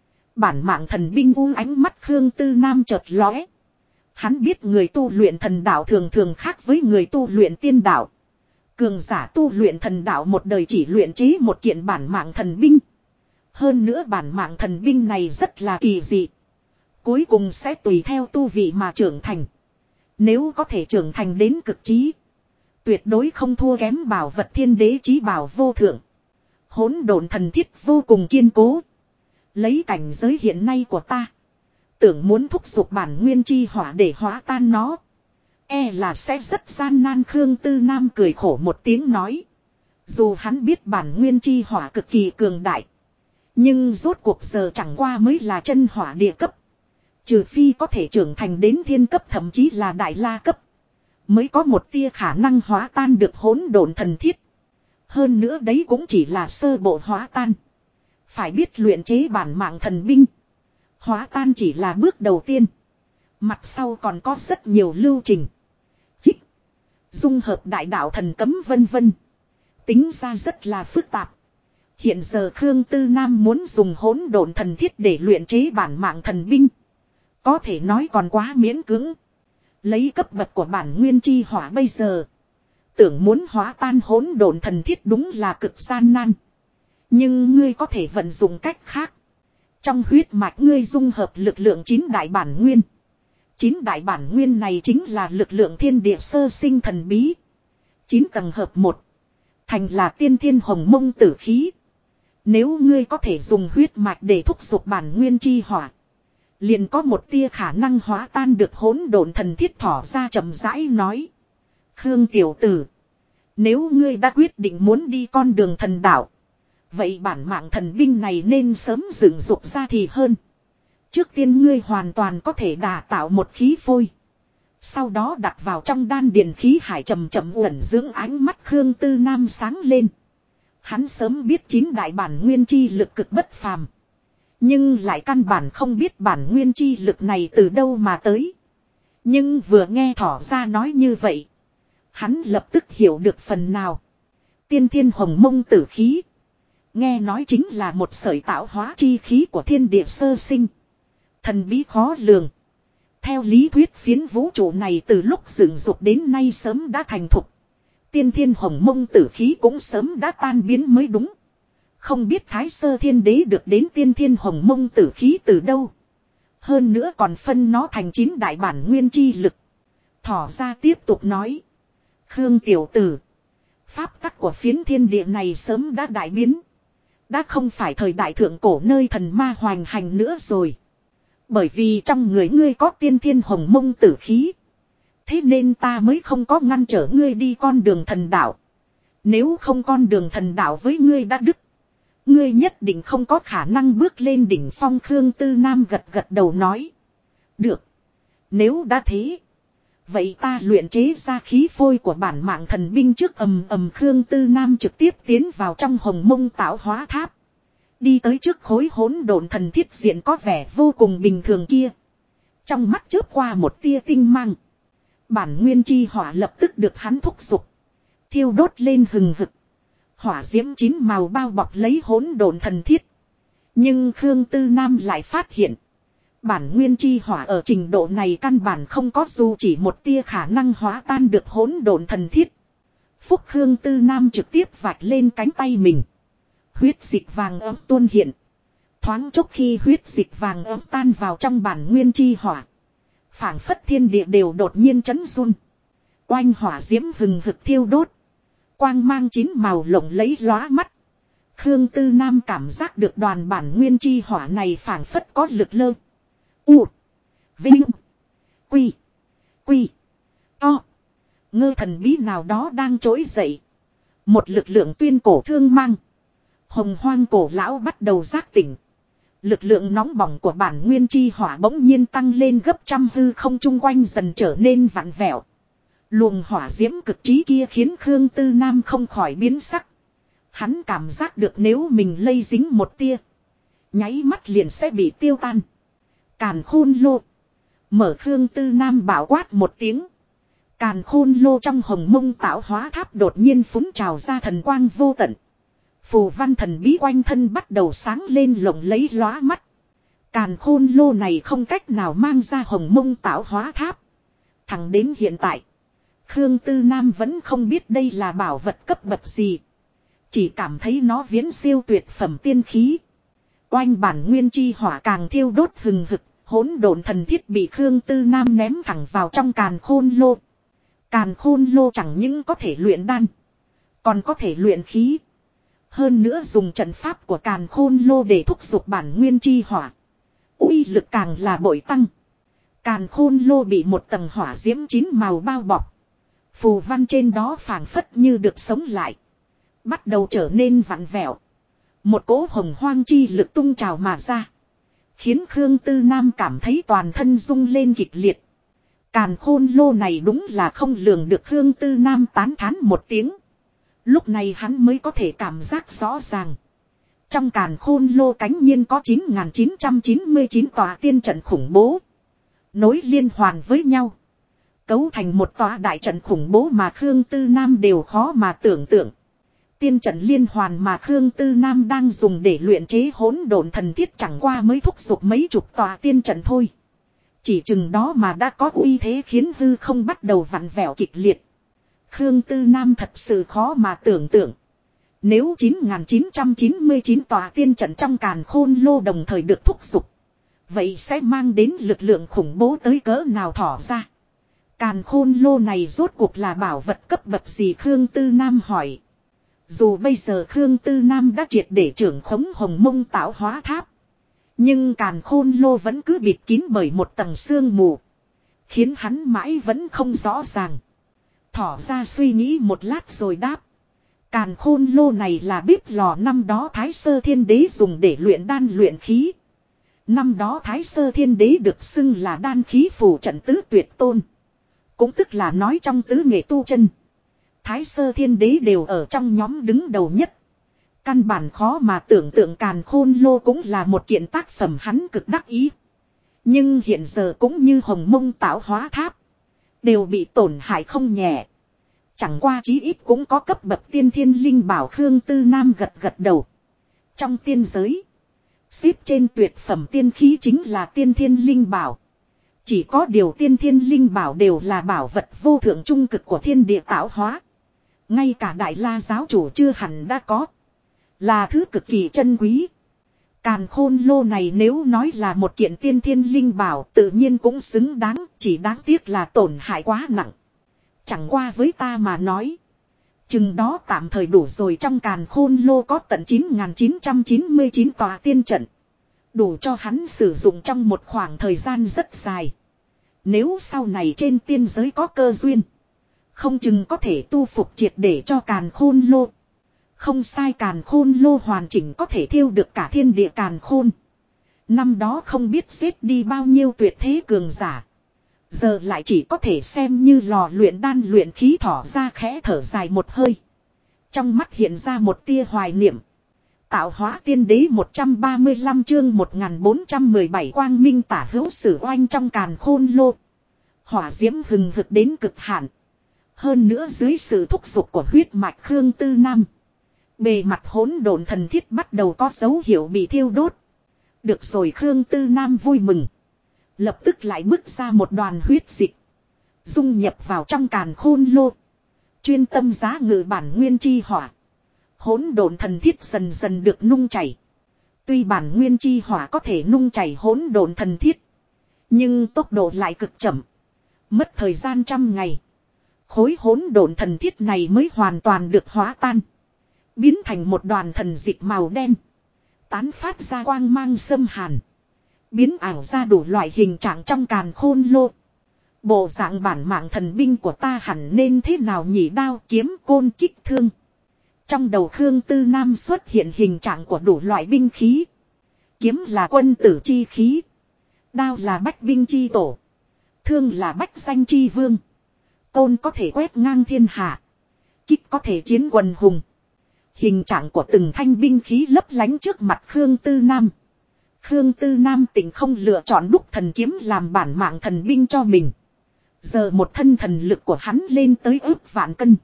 Bản mạng thần binh u, ánh mắt Khương Tư Nam chợt lóe. Hắn biết người tu luyện thần đạo thường thường khác với người tu luyện tiên đạo. Cường giả tu luyện thần đạo một đời chỉ luyện chế một kiện bản mạng thần binh. Hơn nữa bản mạng thần binh này rất là kỳ dị. Cuối cùng sẽ tùy theo tu vị mà trưởng thành. Nếu có thể trưởng thành đến cực trí, tuyệt đối không thua kém bảo vật thiên đế chí bảo vô thượng. Hỗn độn thần thiết vô cùng kiên cố. Lấy cảnh giới hiện nay của ta, tưởng muốn thúc giục bản nguyên chi hỏa để hóa tan nó, e là sẽ rất gian nan. Khương Tư Nam cười khổ một tiếng nói. Dù hắn biết bản nguyên chi hỏa cực kỳ cường đại, nhưng rốt cuộc giờ chẳng qua mới là chân hỏa địa cấp. Trừ phi có thể trưởng thành đến thiên cấp thậm chí là đại la cấp, mới có một tia khả năng hóa tan được hỗn độn thần thiết. Hơn nữa đấy cũng chỉ là sơ bộ hóa tan. Phải biết luyện chế bản mạng thần binh, hóa tan chỉ là bước đầu tiên. Mặt sau còn có rất nhiều lưu trình, chích, dung hợp đại đạo thần cấm vân vân. Tính ra rất là phức tạp. Hiện giờ Khương Tư Nam muốn dùng hỗn độn thần thiết để luyện chế bản mạng thần binh, có thể nói còn quá miễn cưỡng. Lấy cấp bậc của bản nguyên chi hỏa bây giờ, tưởng muốn hóa tan hỗn độn thần thiết đúng là cực gian nan. Nhưng ngươi có thể vận dụng cách khác. Trong huyết mạch ngươi dung hợp lực lượng 9 đại bản nguyên. 9 đại bản nguyên này chính là lực lượng thiên địa sơ sinh thần bí. 9 tầng hợp một, thành là tiên thiên hồng mông tử khí. Nếu ngươi có thể dùng huyết mạch để thúc giục bản nguyên chi hỏa, liền có một tia khả năng hóa tan được hỗn độn thần thiết. Thỏ ra chậm rãi nói. Khương tiểu tử, nếu ngươi đã quyết định muốn đi con đường thần đạo, vậy bản mạng thần binh này nên sớm dựng dục ra thì hơn. Trước tiên ngươi hoàn toàn có thể đả tạo một khí phôi, sau đó đặt vào trong đan điền khí hải chậm chậm uẩn dưỡng. Ánh mắt Khương Tư Nam sáng lên. Hắn sớm biết 9 đại bản nguyên chi lực cực bất phàm, nhưng lại căn bản không biết bản nguyên chi lực này từ đâu mà tới. Nhưng vừa nghe thỏ ra nói như vậy, hắn lập tức hiểu được phần nào. Tiên thiên hồng mông tử khí, nghe nói chính là một sợi tạo hóa chi khí của thiên địa sơ sinh, thần bí khó lường. Theo lý thuyết phiến vũ trụ này từ lúc dựng dục đến nay sớm đã thành thục. Tiên thiên hồng mông tử khí cũng sớm đã tan biến mới đúng. Không biết Thái Sơ Thiên Đế được đến tiên thiên hồng mông tử khí từ đâu. Hơn nữa còn phân nó thành 9 đại bản nguyên chi lực. Thỏ ra tiếp tục nói. Khương tiểu tử, pháp tắc của phiến thiên địa này sớm đã đại biến. Đã không phải thời đại thượng cổ nơi thần ma hoành hành nữa rồi. Bởi vì trong người ngươi có tiên thiên hồng mông tử khí. Thế nên ta mới không có ngăn trở ngươi đi con đường thần đạo. Nếu không con đường thần đạo với ngươi đã đứt. Ngươi nhất định không có khả năng bước lên đỉnh phong. Khương Tư Nam gật gật đầu nói. Được. Nếu đã thế. Vậy ta luyện chế ra khí phôi của bản mạng thần binh trước ầm ầm. Khương Tư Nam trực tiếp tiến vào trong hồng mông tạo hóa tháp. Đi tới trước khối hỗn độn thần thiết diện có vẻ vô cùng bình thường kia. Trong mắt chớp qua một tia tinh mang. Bản nguyên chi hỏa lập tức được hắn thúc giục. Thiêu đốt lên hừng hực. Hỏa diễm chín màu bao bọc lấy hỗn độn thần thiết. Nhưng Khương Tư Nam lại phát hiện. Bản nguyên chi hỏa ở trình độ này căn bản không có dù chỉ một tia khả năng hóa tan được hỗn độn thần thiết. Phúc Khương Tư Nam trực tiếp vạch lên cánh tay mình. Huyết dịch vàng ấm tuôn hiện. Thoáng chốc khi huyết dịch vàng ấm tan vào trong bản nguyên chi hỏa. Phảng phất thiên địa đều đột nhiên chấn run. Oanh hỏa diễm hừng hực thiêu đốt. Quang mang chín màu lộng lẫy lóa mắt. Khương Tư Nam cảm giác được đoàn bản nguyên chi hỏa này phảng phất có lực lơ. U. Vinh. Quy. Quy. To. Ngơ thần bí nào đó đang trỗi dậy. Một lực lượng tuyên cổ thương mang. Hồng hoang cổ lão bắt đầu giác tỉnh. Lực lượng nóng bỏng của bản nguyên chi hỏa bỗng nhiên tăng lên gấp trăm hư không chung quanh dần trở nên vặn vẹo. Luồng hỏa diễm cực trí kia khiến Khương Tư Nam không khỏi biến sắc. Hắn cảm giác được nếu mình lây dính một tia. Nháy mắt liền sẽ bị tiêu tan. Càn khôn lô. Mở Khương Tư Nam bảo quát một tiếng. Càn khôn lô trong hồng mông tạo hóa tháp đột nhiên phúng trào ra thần quang vô tận. Phù văn thần bí quanh thân bắt đầu sáng lên lộng lẫy lóa mắt. Càn khôn lô này không cách nào mang ra hồng mông tạo hóa tháp. Thẳng đến hiện tại. Khương Tư Nam vẫn không biết đây là bảo vật cấp bậc gì. Chỉ cảm thấy nó viễn siêu tuyệt phẩm tiên khí. Oanh bản nguyên chi hỏa càng thiêu đốt hừng hực. Hỗn độn thần thiết bị Khương Tư Nam ném thẳng vào trong càn khôn lô. Càn khôn lô chẳng những có thể luyện đan. Còn có thể luyện khí. Hơn nữa dùng trận pháp của càn khôn lô để thúc giục bản nguyên chi hỏa. Uy lực càng là bội tăng. Càn khôn lô bị một tầng hỏa diễm chín màu bao bọc. Phù văn trên đó phảng phất như được sống lại. Bắt đầu trở nên vặn vẹo. Một cỗ hồng hoang chi lực tung trào mà ra. Khiến Khương Tư Nam cảm thấy toàn thân rung lên kịch liệt. Càn khôn lô này đúng là không lường được. Khương Tư Nam tán thán một tiếng. Lúc này hắn mới có thể cảm giác rõ ràng. Trong càn khôn lô cánh nhiên có 9.999 tòa tiên trận khủng bố. Nối liên hoàn với nhau. Cấu thành một tòa đại trận khủng bố mà Khương Tư Nam đều khó mà tưởng tượng. Tiên trận liên hoàn mà Khương Tư Nam đang dùng để luyện chế hỗn độn thần thiết chẳng qua mới thúc giục mấy chục tòa tiên trận thôi. Chỉ chừng đó mà đã có uy thế khiến hư không bắt đầu vặn vẹo kịch liệt. Khương Tư Nam thật sự khó mà tưởng tượng. Nếu 9.999 tòa tiên trận trong càn khôn lô đồng thời được thúc giục. Vậy sẽ mang đến lực lượng khủng bố tới cỡ nào thỏ ra. Càn khôn lô này rốt cuộc là bảo vật cấp bậc gì Khương Tư Nam hỏi. Dù bây giờ Khương Tư Nam đã triệt để trưởng khống hồng mông tạo hóa tháp. Nhưng càn khôn lô vẫn cứ bịt kín bởi một tầng sương mù. Khiến hắn mãi vẫn không rõ ràng. Thỏ ra suy nghĩ một lát rồi đáp. Càn khôn lô này là bếp lò năm đó Thái Sơ Thiên Đế dùng để luyện đan luyện khí. Năm đó Thái Sơ Thiên Đế được xưng là đan khí phù trận tứ tuyệt tôn. Cũng tức là nói trong tứ nghệ tu chân. Thái Sơ Thiên Đế đều ở trong nhóm đứng đầu nhất. Căn bản khó mà tưởng tượng càn khôn lô cũng là một kiện tác phẩm hắn cực đắc ý. Nhưng hiện giờ cũng như hồng mông tạo hóa tháp. Đều bị tổn hại không nhẹ. Chẳng qua chí ít cũng có cấp bậc tiên thiên linh bảo. Khương Tư Nam gật gật đầu. Trong tiên giới. Xếp trên tuyệt phẩm tiên khí chính là tiên thiên linh bảo. Chỉ có điều tiên thiên linh bảo đều là bảo vật vô thượng trung cực của thiên địa tạo hóa. Ngay cả Đại La giáo chủ chưa hẳn đã có. Là thứ cực kỳ chân quý. Càn khôn lô này nếu nói là một kiện tiên thiên linh bảo tự nhiên cũng xứng đáng. Chỉ đáng tiếc là tổn hại quá nặng. Chẳng qua với ta mà nói. Chừng đó tạm thời đủ rồi. Trong càn khôn lô có tận 9.999 tòa tiên trận. Đủ cho hắn sử dụng trong một khoảng thời gian rất dài. Nếu sau này trên tiên giới có cơ duyên. Không chừng có thể tu phục triệt để cho càn khôn lô. Không sai, càn khôn lô hoàn chỉnh có thể thiêu được cả thiên địa càn khôn. Năm đó không biết xếp đi bao nhiêu tuyệt thế cường giả. Giờ lại chỉ có thể xem như lò luyện đan luyện khí, thỏ ra khẽ thở dài một hơi. Trong mắt hiện ra một tia hoài niệm. Tạo hóa tiên đế 135 chương 1417 quang minh tả hữu sử oanh trong càn khôn lô. Hỏa diễm hừng hực đến cực hạn. Hơn nữa dưới sự thúc giục của huyết mạch Khương Tư Nam. Bề mặt hỗn độn thần thiết bắt đầu có dấu hiệu bị thiêu đốt. Được rồi, Khương Tư Nam vui mừng. Lập tức lại bước ra một đoàn huyết dịch. Dung nhập vào trong càn khôn lô. Chuyên tâm giá ngự bản nguyên chi hỏa. Hỗn độn thần thiết dần dần được nung chảy. Tuy bản nguyên chi hỏa có thể nung chảy hỗn độn thần thiết. Nhưng tốc độ lại cực chậm. Mất thời gian trăm ngày. Khối hỗn độn thần thiết này mới hoàn toàn được hóa tan. Biến thành một đoàn thần dịch màu đen. Tán phát ra quang mang xâm hàn. Biến ảo ra đủ loại hình trạng trong càn khôn lô. Bộ dạng bản mạng thần binh của ta hẳn nên thế nào nhỉ? Đao kiếm côn kích thương. Trong đầu Khương Tư Nam xuất hiện hình trạng của đủ loại binh khí. Kiếm là quân tử chi khí. Đao là bách binh chi tổ. Thương là bách danh chi vương. Côn có thể quét ngang thiên hạ. Kích có thể chiến quần hùng. Hình trạng của từng thanh binh khí lấp lánh trước mặt Khương Tư Nam. Khương Tư Nam tỉnh không lựa chọn đúc thần kiếm làm bản mạng thần binh cho mình. Giờ một thân thần lực của hắn lên tới ước vạn cân.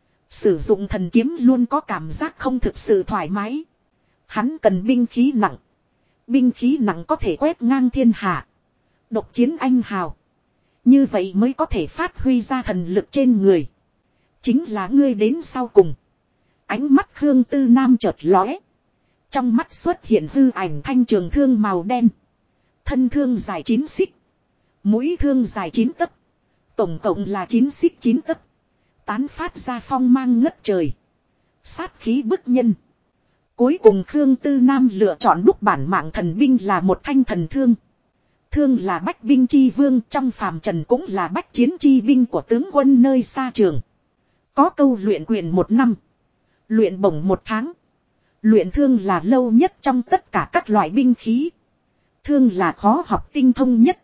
Sử dụng thần kiếm luôn có cảm giác không thực sự thoải mái. Hắn cần binh khí nặng. Binh khí nặng có thể quét ngang thiên hạ. Độc chiến anh hào. Như vậy mới có thể phát huy ra thần lực trên người. Chính là ngươi đến sau cùng. Ánh mắt Khương Tư Nam chợt lóe. Trong mắt xuất hiện hư ảnh thanh trường thương màu đen. Thân thương dài 9 xích. Mũi thương dài 9 tấc. Tổng cộng là 9 xích 9 tấc. Tán phát ra phong mang ngất trời. Sát khí bức nhân. Cuối cùng Khương Tư Nam lựa chọn đúc bản mạng thần binh là một thanh thần thương. Thương là bách binh chi vương, trong phàm trần cũng là bách chiến chi binh của tướng quân nơi xa trường. Có câu luyện quyền 1 năm. Luyện bổng 1 tháng. Luyện thương là lâu nhất trong tất cả các loại binh khí. Thương là khó học tinh thông nhất.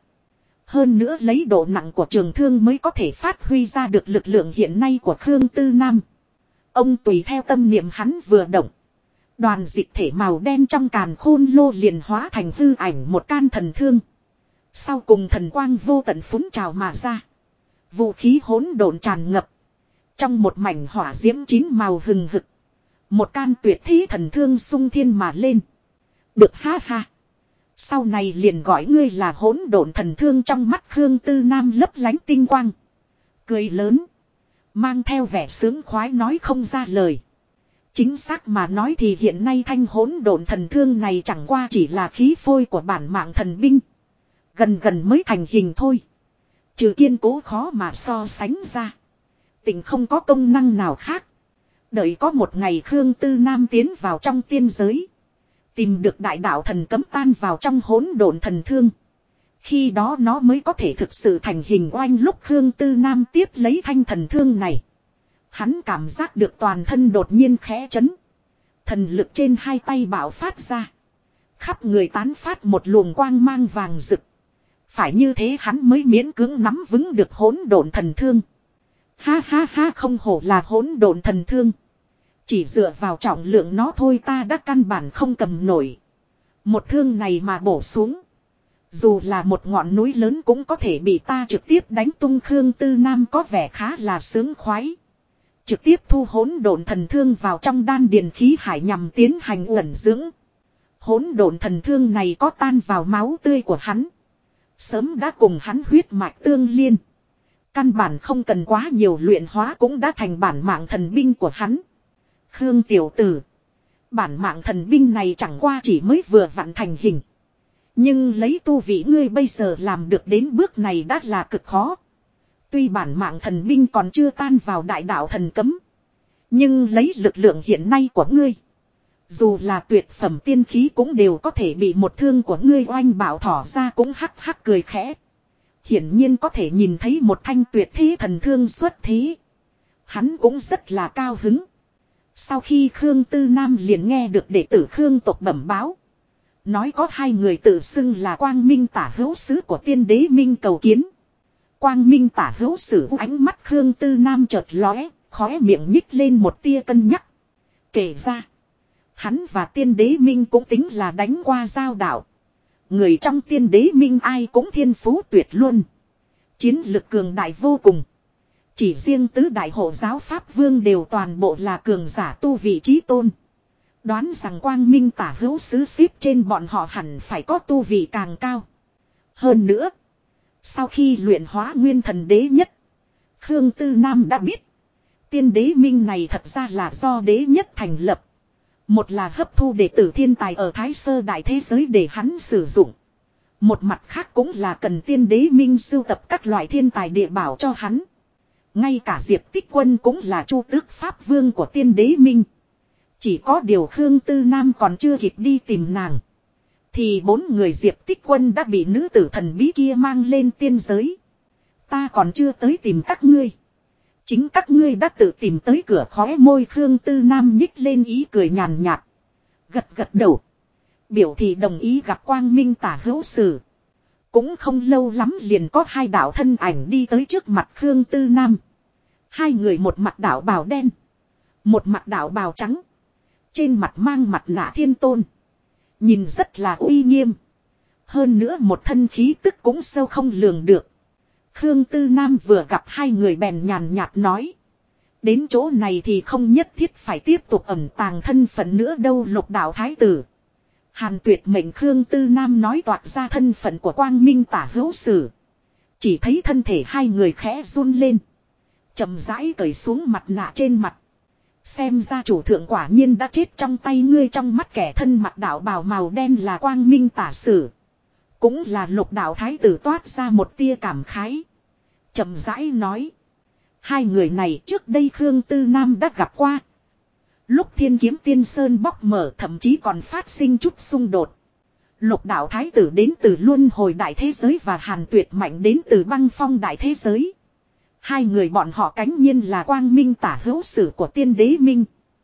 Hơn nữa lấy độ nặng của trường thương mới có thể phát huy ra được lực lượng hiện nay của Khương Tư Nam. Ông tùy theo tâm niệm hắn vừa động. Đoàn dịch thể màu đen trong càn khôn lô liền hóa thành hư ảnh một can thần thương. Sau cùng thần quang vô tận phúng trào mà ra. Vũ khí hỗn độn tràn ngập. Trong một mảnh hỏa diễm 9 màu hừng hực. Một can tuyệt thế thần thương sung thiên mà lên. Được ha ha. Sau này liền gọi ngươi là hỗn độn thần thương. Trong mắt Khương Tư Nam lấp lánh tinh quang. Cười lớn. Mang theo vẻ sướng khoái nói không ra lời. Chính xác mà nói thì hiện nay thanh hỗn độn thần thương này chẳng qua chỉ là khí phôi của bản mạng thần binh. Gần gần mới thành hình thôi. Trừ kiên cố khó mà so sánh ra. Tình không có công năng nào khác. Đợi có một ngày Khương Tư Nam tiến vào trong tiên giới. Tìm được đại đạo thần cấm tan vào trong hỗn độn thần thương. Khi đó nó mới có thể thực sự thành hình oanh. Lúc Khương Tư Nam tiếp lấy thanh thần thương này. Hắn cảm giác được toàn thân đột nhiên khẽ chấn. Thần lực trên hai tay bạo phát ra. Khắp người tán phát một luồng quang mang vàng rực. Phải như thế hắn mới miễn cưỡng nắm vững được hỗn độn thần thương. Ha ha ha, không hổ là hỗn độn thần thương. Chỉ dựa vào trọng lượng nó thôi ta đã căn bản không cầm nổi. Một thương này mà bổ xuống. Dù là một ngọn núi lớn cũng có thể bị ta trực tiếp đánh tung. Khương Tư Nam có vẻ khá là sướng khoái. Trực tiếp thu hỗn độn thần thương vào trong đan điền khí hải nhằm tiến hành ẩn dưỡng. Hỗn độn thần thương này có tan vào máu tươi của hắn. Sớm đã cùng hắn huyết mạch tương liên. Căn bản không cần quá nhiều luyện hóa cũng đã thành bản mạng thần binh của hắn. Khương tiểu tử. Bản mạng thần binh này chẳng qua chỉ mới vừa vặn thành hình. Nhưng lấy tu vị ngươi bây giờ làm được đến bước này đã là cực khó. Tuy bản mạng thần binh còn chưa tan vào đại đạo thần cấm. Nhưng lấy lực lượng hiện nay của ngươi. Dù là tuyệt phẩm tiên khí cũng đều có thể bị một thương của ngươi oanh bảo thỏ ra cũng hắc hắc cười khẽ. Hiển nhiên có thể nhìn thấy một thanh tuyệt thế thần thương xuất thế. Hắn cũng rất là cao hứng. Sau khi Khương Tư Nam liền nghe được đệ tử Khương tộc bẩm báo. Nói có hai người tự xưng là Quang Minh tả hữu sứ của tiên đế Minh cầu kiến. Quang Minh tả hữu sử ánh mắt Khương Tư Nam chợt lóe, khóe miệng nhích lên một tia cân nhắc. Kể ra, hắn và tiên đế Minh cũng tính là đánh qua giao đạo. Người trong tiên đế Minh ai cũng thiên phú tuyệt luôn. Chiến lực cường đại vô cùng. Chỉ riêng tứ đại hộ giáo Pháp Vương đều toàn bộ là cường giả tu vị trí tôn. Đoán rằng Quang Minh tả hữu sứ xếp trên bọn họ hẳn phải có tu vị càng cao. Hơn nữa, sau khi luyện hóa nguyên thần đế nhất, Khương Tư Nam đã biết. Tiên đế Minh này thật ra là do đế nhất thành lập. Một là hấp thu đệ tử thiên tài ở Thái Sơ đại thế giới để hắn sử dụng. Một mặt khác cũng là cần tiên đế Minh sưu tập các loại thiên tài địa bảo cho hắn. Ngay cả Diệp Tích Quân cũng là chu tước Pháp Vương của tiên đế Minh. Chỉ có điều Khương Tư Nam còn chưa kịp đi tìm nàng. Thì 4 người Diệp Tích Quân đã bị nữ tử thần bí kia mang lên tiên giới. Ta còn chưa tới tìm các ngươi. Chính các ngươi đã tự tìm tới cửa, khóe môi Khương Tư Nam nhích lên ý cười nhàn nhạt. Gật gật đầu. Biểu thị đồng ý gặp Quang Minh tả hữu sử. Cũng không lâu lắm liền có hai đạo thân ảnh đi tới trước mặt Khương Tư Nam. Hai người một mặt đạo bào đen. Một mặt đạo bào trắng. Trên mặt mang mặt nạ thiên tôn. Nhìn rất là uy nghiêm. Hơn nữa một thân khí tức cũng sâu không lường được. Khương Tư Nam vừa gặp hai người bèn nhàn nhạt nói. Đến chỗ này thì không nhất thiết phải tiếp tục ẩn tàng thân phận nữa đâu. Lục đạo thái tử. Hàn Tuyệt mệnh Khương Tư Nam nói toạc ra thân phận của Quang Minh tả hữu sử. Chỉ thấy thân thể hai người khẽ run lên. Chậm rãi cởi xuống mặt nạ trên mặt. Xem ra chủ thượng quả nhiên đã chết trong tay ngươi. Trong mắt kẻ thân mặc đạo bào màu đen là Quang Minh tả sử. Cũng là lục đạo thái tử toát ra một tia cảm khái. Chậm rãi nói. Hai người này trước đây Khương Tư Nam đã gặp qua. Lúc Thiên Kiếm Tiên Sơn bóc mở thậm chí còn phát sinh chút xung đột. Lục đạo thái tử đến từ luân hồi đại thế giới và Hàn Tuyệt mạnh đến từ băng phong đại thế giới. Hai người bọn họ cánh nhiên là Quang Minh tả hữu sử của tiên đế Minh.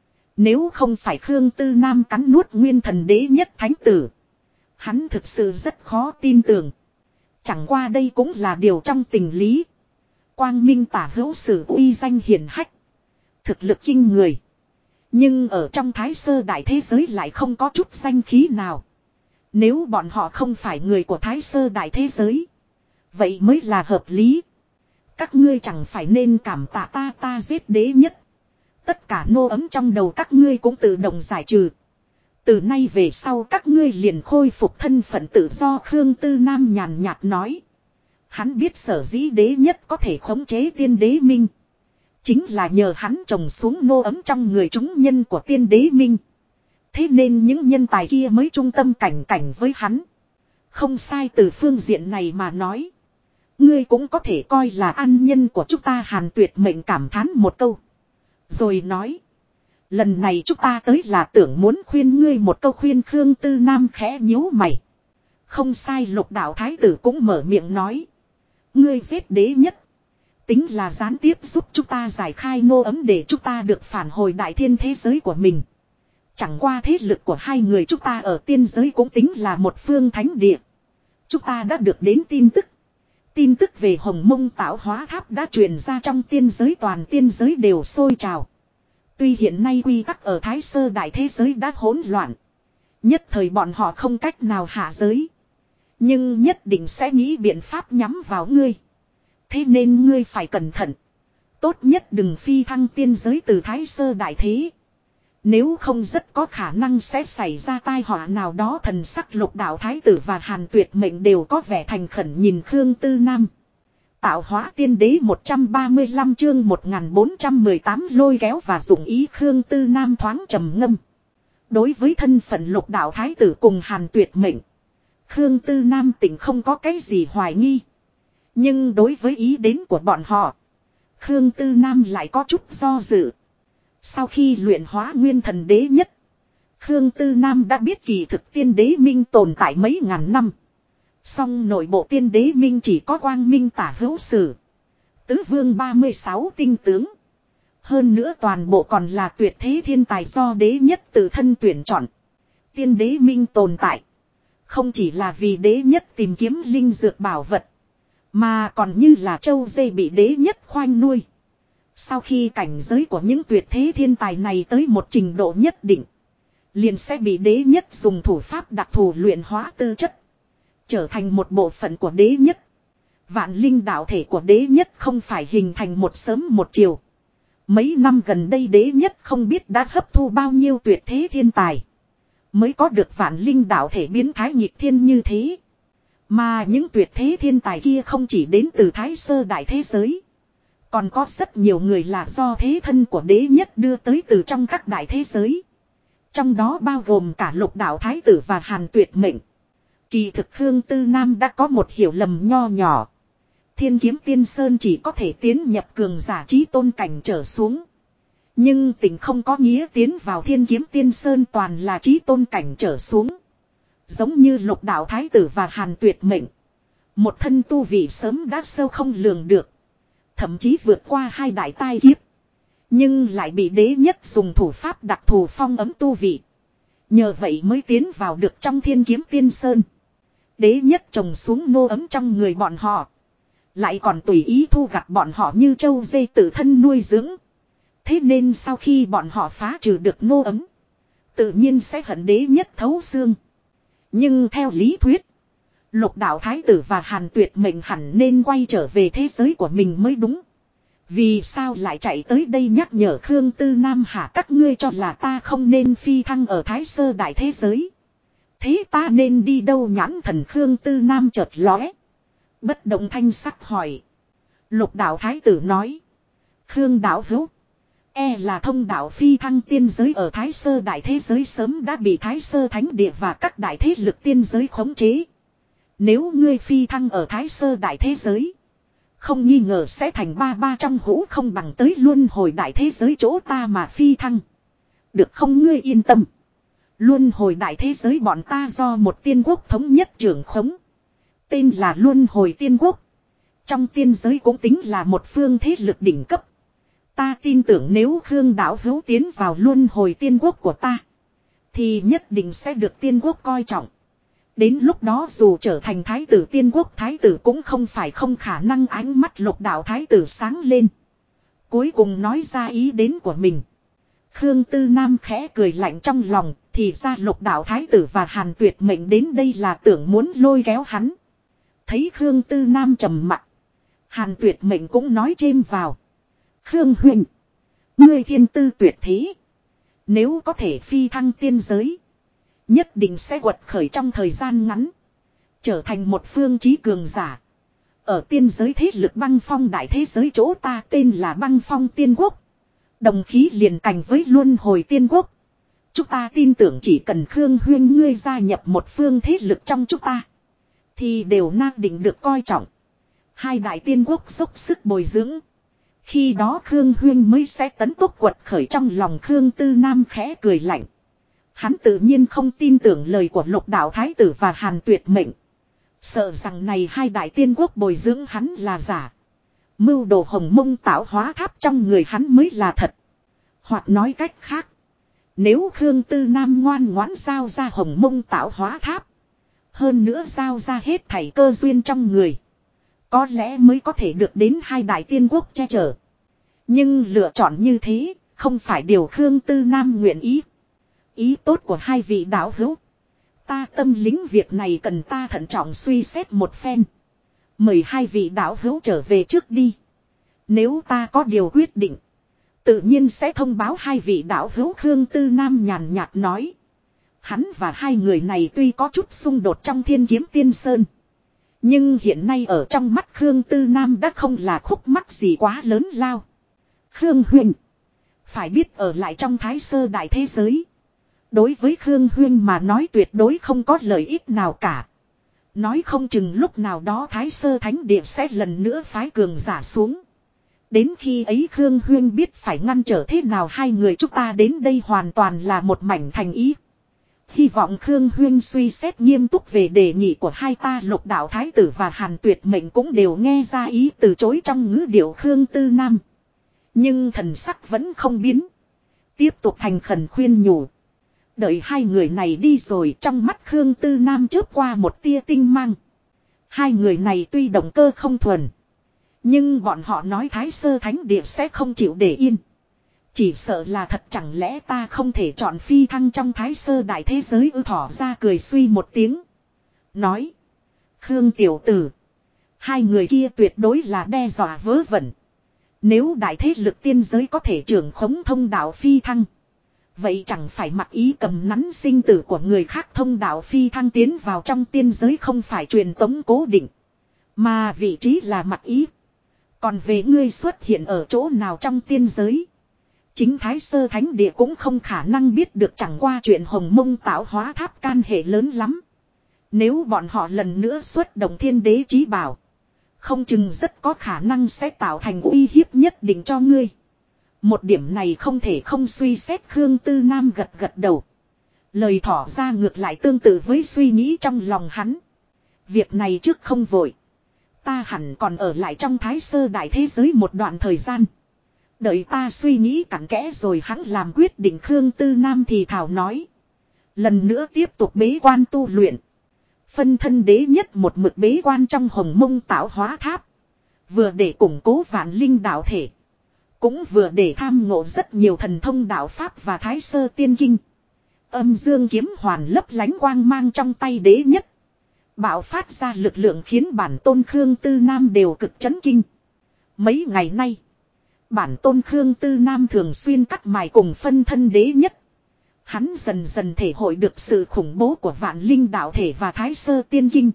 Nếu không phải Khương Tư Nam cắn nuốt nguyên thần đế nhất thánh tử. Hắn thực sự rất khó tin tưởng. Chẳng qua đây cũng là điều trong tình lý. Quang Minh tả hữu sử uy danh hiển hách. Thực lực kinh người. Nhưng ở trong Thái Sơ đại thế giới lại không có chút danh khí nào. Nếu bọn họ không phải người của Thái Sơ đại thế giới. Vậy mới là hợp lý. Các ngươi chẳng phải nên cảm tạ ta giết đế nhất. Tất cả nô ấm trong đầu các ngươi cũng tự động giải trừ. Từ nay về sau các ngươi liền khôi phục thân phận tự do. Khương Tư Nam nhàn nhạt nói. Hắn biết sở dĩ đế nhất có thể khống chế tiên đế Minh. Chính là nhờ hắn trồng xuống nô ấm trong người chúng nhân của tiên đế Minh. Thế nên những nhân tài kia mới trung tâm cảnh với hắn. Không sai, từ phương diện này mà nói. Ngươi cũng có thể coi là ăn nhân của chúng ta. Hàn Tuyệt mệnh cảm thán một câu. Rồi nói. Lần này chúng ta tới là tưởng muốn khuyên ngươi một câu. Khuyên Khương Tư Nam khẽ nhíu mày. Không sai, lục đạo thái tử cũng mở miệng nói. Ngươi giết đế nhất. Tính là gián tiếp giúp chúng ta giải khai nô ấm để chúng ta được phản hồi đại thiên thế giới của mình. Chẳng qua thế lực của hai người chúng ta ở tiên giới cũng tính là một phương thánh địa. Chúng ta đã được đến tin tức. Tin tức về Hồng Mông tạo hóa tháp đã truyền ra trong tiên giới, toàn tiên giới đều sôi trào. Tuy hiện nay quy tắc ở Thái Sơ đại thế giới đã hỗn loạn. Nhất thời bọn họ không cách nào hạ giới. Nhưng nhất định sẽ nghĩ biện pháp nhắm vào ngươi. Thế nên ngươi phải cẩn thận. Tốt nhất đừng phi thăng tiên giới từ Thái Sơ đại thế. Nếu không rất có khả năng sẽ xảy ra tai họa nào đó. Thần sắc lục đạo thái tử và Hàn Tuyệt mệnh đều có vẻ thành khẩn nhìn Khương Tư Nam. Tạo hóa tiên đế 135 chương 1418 lôi kéo và dụng ý. Khương Tư Nam thoáng trầm ngâm. Đối với thân phận lục đạo thái tử cùng Hàn Tuyệt mệnh, Khương Tư Nam tỉnh không có cái gì hoài nghi. Nhưng đối với ý đến của bọn họ, Khương Tư Nam lại có chút do dự. Sau khi luyện hóa nguyên thần đế nhất, Khương Tư Nam đã biết kỳ thực tiên đế minh tồn tại mấy ngàn năm. Song nội bộ tiên đế minh chỉ có quang minh tả hữu sử. Tứ vương 36 tinh tướng. Hơn nữa toàn bộ còn là tuyệt thế thiên tài do đế nhất tự thân tuyển chọn. Tiên đế minh tồn tại. Không chỉ là vì đế nhất tìm kiếm linh dược bảo vật. Mà còn như là châu dây bị đế nhất khoanh nuôi. Sau khi cảnh giới của những tuyệt thế thiên tài này tới một trình độ nhất định. Liền sẽ bị đế nhất dùng thủ pháp đặc thù luyện hóa tư chất. Trở thành một bộ phận của đế nhất. Vạn linh đạo thể của đế nhất không phải hình thành một sớm một chiều. Mấy năm gần đây đế nhất không biết đã hấp thu bao nhiêu tuyệt thế thiên tài. Mới có được vạn linh đạo thể biến thái nghịch thiên như thế. Mà những tuyệt thế thiên tài kia không chỉ đến từ thái sơ đại thế giới. Còn có rất nhiều người là do thế thân của đế nhất đưa tới từ trong các đại thế giới. Trong đó bao gồm cả Lục Đạo Thái Tử và Hàn Tuyệt Mệnh. Kỳ thực Khương Tư Nam đã có một hiểu lầm nho nhỏ. Thiên Kiếm Tiên Sơn chỉ có thể tiến nhập cường giả trí tôn cảnh trở xuống. Nhưng tình không có nghĩa tiến vào Thiên Kiếm Tiên Sơn toàn là trí tôn cảnh trở xuống. Giống như Lục Đạo Thái Tử và Hàn Tuyệt Mệnh. Một thân tu vị sớm đã sâu không lường được. Thậm chí vượt qua hai đại tai kiếp. Nhưng lại bị đế nhất dùng thủ pháp đặc thù phong ấm tu vị. Nhờ vậy mới tiến vào được trong Thiên Kiếm Tiên Sơn. Đế nhất trồng xuống nô ấm trong người bọn họ. Lại còn tùy ý thu gặt bọn họ như trâu dê tự thân nuôi dưỡng. Thế nên sau khi bọn họ phá trừ được nô ấm. Tự nhiên sẽ hận đế nhất thấu xương. Nhưng theo lý thuyết. Lục Đạo Thái Tử và Hàn Tuyệt Mệnh hẳn nên quay trở về thế giới của mình mới đúng. Vì sao lại chạy tới đây nhắc nhở Khương Tư Nam hả, các ngươi cho là ta không nên phi thăng ở Thái Sơ đại thế giới. Thế ta nên đi đâu? Nhãn thần Khương Tư Nam chợt lóe. Bất động thanh sắc hỏi. Lục Đạo Thái Tử nói. Khương đạo hữu. E là thông đạo phi thăng tiên giới ở Thái Sơ đại thế giới sớm đã bị Thái Sơ Thánh Địa và các đại thế lực tiên giới khống chế. Nếu ngươi phi thăng ở Thái Sơ đại thế giới. Không nghi ngờ sẽ thành ba trong hũ không bằng tới luân hồi đại thế giới chỗ ta mà phi thăng. Được không, ngươi yên tâm. Luân hồi đại thế giới bọn ta do một tiên quốc thống nhất trưởng khống. Tên là Luân hồi tiên quốc. Trong tiên giới cũng tính là một phương thế lực đỉnh cấp. Ta tin tưởng nếu Khương đạo hữu tiến vào luân hồi tiên quốc của ta. Thì nhất định sẽ được tiên quốc coi trọng. Đến lúc đó dù trở thành thái tử tiên quốc thái tử cũng không phải không khả năng. Ánh mắt Lục Đạo Thái Tử sáng lên. Cuối cùng nói ra ý đến của mình. Khương Tư Nam khẽ cười lạnh trong lòng. Thì ra Lục Đạo Thái Tử và Hàn Tuyệt Mệnh đến đây là tưởng muốn lôi kéo hắn. Thấy Khương Tư Nam trầm mặc. Hàn Tuyệt Mệnh cũng nói chêm vào. Khương huynh, ngươi thiên tư tuyệt thế. Nếu có thể phi thăng tiên giới. Nhất định sẽ quật khởi trong thời gian ngắn. Trở thành một phương chí cường giả. Ở tiên giới thế lực Băng Phong đại thế giới chỗ ta tên là Băng Phong Tiên Quốc. Đồng khí liền cành với luân hồi tiên quốc. Chúng ta tin tưởng chỉ cần Khương huynh ngươi gia nhập một phương thế lực trong chúng ta. Thì đều na định được coi trọng. Hai đại tiên quốc dốc sức bồi dưỡng. Khi đó Khương huynh mới sẽ tấn tốc quật khởi. Trong lòng Khương Tư Nam khẽ cười lạnh. Hắn tự nhiên không tin tưởng lời của Lục Đạo Thái Tử và Hàn Tuyệt Mệnh. Sợ rằng này hai đại tiên quốc bồi dưỡng hắn là giả. Mưu đồ Hồng Mông tạo hóa tháp trong người hắn mới là thật. Hoặc nói cách khác. Nếu Khương Tư Nam ngoan ngoãn giao ra Hồng Mông tạo hóa tháp. Hơn nữa giao ra hết thảy cơ duyên trong người. Có lẽ mới có thể được đến hai đại tiên quốc che chở. Nhưng lựa chọn như thế không phải điều Khương Tư Nam nguyện ý. Ý tốt của hai vị đạo hữu. Ta tâm lính việc này cần ta thận trọng suy xét một phen. Mời hai vị đạo hữu trở về trước đi. Nếu ta có điều quyết định. Tự nhiên sẽ thông báo hai vị đạo hữu. Khương Tư Nam nhàn nhạt nói. Hắn và hai người này tuy có chút xung đột trong Thiên Kiếm Tiên Sơn. Nhưng hiện nay ở trong mắt Khương Tư Nam đã không là khúc mắc gì quá lớn lao. Khương huynh. Phải biết ở lại trong Thái Sơ đại thế giới. Đối với Khương huynh mà nói tuyệt đối không có lợi ích nào cả. Nói không chừng lúc nào đó Thái Sơ Thánh Địa sẽ lần nữa phái cường giả xuống. Đến khi ấy Khương huynh biết phải ngăn trở thế nào hai người chúng ta đến đây hoàn toàn là một mảnh thành ý. Hy vọng Khương Huyên suy xét nghiêm túc về đề nghị của hai ta. Lục đạo thái tử và Hàn Tuyệt Mệnh cũng đều nghe ra ý từ chối trong ngữ điệu Khương Tư Nam. Nhưng thần sắc vẫn không biến. Tiếp tục thành khẩn khuyên nhủ. Đợi hai người này đi rồi, trong mắt Khương Tư Nam chớp qua một tia tinh mang. Hai người này tuy động cơ không thuần, nhưng bọn họ nói Thái Sơ Thánh Địa sẽ không chịu để yên. Chỉ sợ là thật, chẳng lẽ ta không thể chọn phi thăng trong Thái Sơ đại thế giới ư? Thỏ ra cười suy một tiếng. Nói. Khương tiểu tử. Hai người kia tuyệt đối là đe dọa vớ vẩn. Nếu đại thế lực tiên giới có thể trưởng khống thông đạo phi thăng, vậy chẳng phải mặc ý cầm nắn sinh tử của người khác. Thông đạo phi thăng tiến vào trong tiên giới không phải truyền tống cố định, mà vị trí là mặc ý. Còn về ngươi xuất hiện ở chỗ nào trong tiên giới, chính Thái Sơ Thánh Địa cũng không khả năng biết được. Chẳng qua chuyện Hồng Mông tạo hóa tháp can hệ lớn lắm. Nếu bọn họ lần nữa xuất động thiên đế chí bảo, không chừng rất có khả năng sẽ tạo thành uy hiếp nhất định cho ngươi. Một điểm này không thể không suy xét. Khương Tư Nam gật gật đầu. Lời thỏ ra ngược lại tương tự với suy nghĩ trong lòng hắn. Việc này trước không vội. Ta hẳn còn ở lại trong Thái Sơ đại thế giới một đoạn thời gian. Đợi ta suy nghĩ cặn kẽ rồi hắn làm quyết định. Khương Tư Nam thì thảo nói. Lần nữa tiếp tục bế quan tu luyện. Phân thân đế nhất một mực bế quan trong Hồng Mông tạo hóa tháp. Vừa để củng cố vạn linh đạo thể, cũng vừa để tham ngộ rất nhiều thần thông đạo pháp và Thái Sơ tiên kinh. Âm dương kiếm hoàn lấp lánh quang mang trong tay đế nhất, bạo phát ra lực lượng khiến bản tôn Khương Tư Nam đều cực chấn kinh. Mấy ngày nay, bản tôn Khương Tư Nam thường xuyên cắt mài cùng phân thân đế nhất. Hắn dần dần thể hội được sự khủng bố của vạn linh đạo thể và Thái Sơ tiên kinh.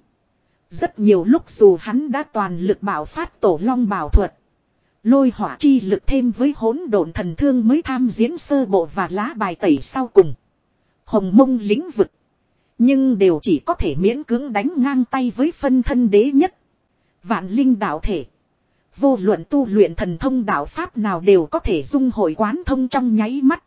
Rất nhiều lúc dù hắn đã toàn lực bạo phát tổ long bảo thuật, lôi hỏa chi lực thêm với hỗn độn thần thương mới tham diễn sơ bộ và lá bài tẩy sau cùng, Hồng Mông lĩnh vực, nhưng đều chỉ có thể miễn cưỡng đánh ngang tay với phân thân đế nhất. Vạn linh đạo thể, vô luận tu luyện thần thông đạo pháp nào đều có thể dung hội quán thông trong nháy mắt.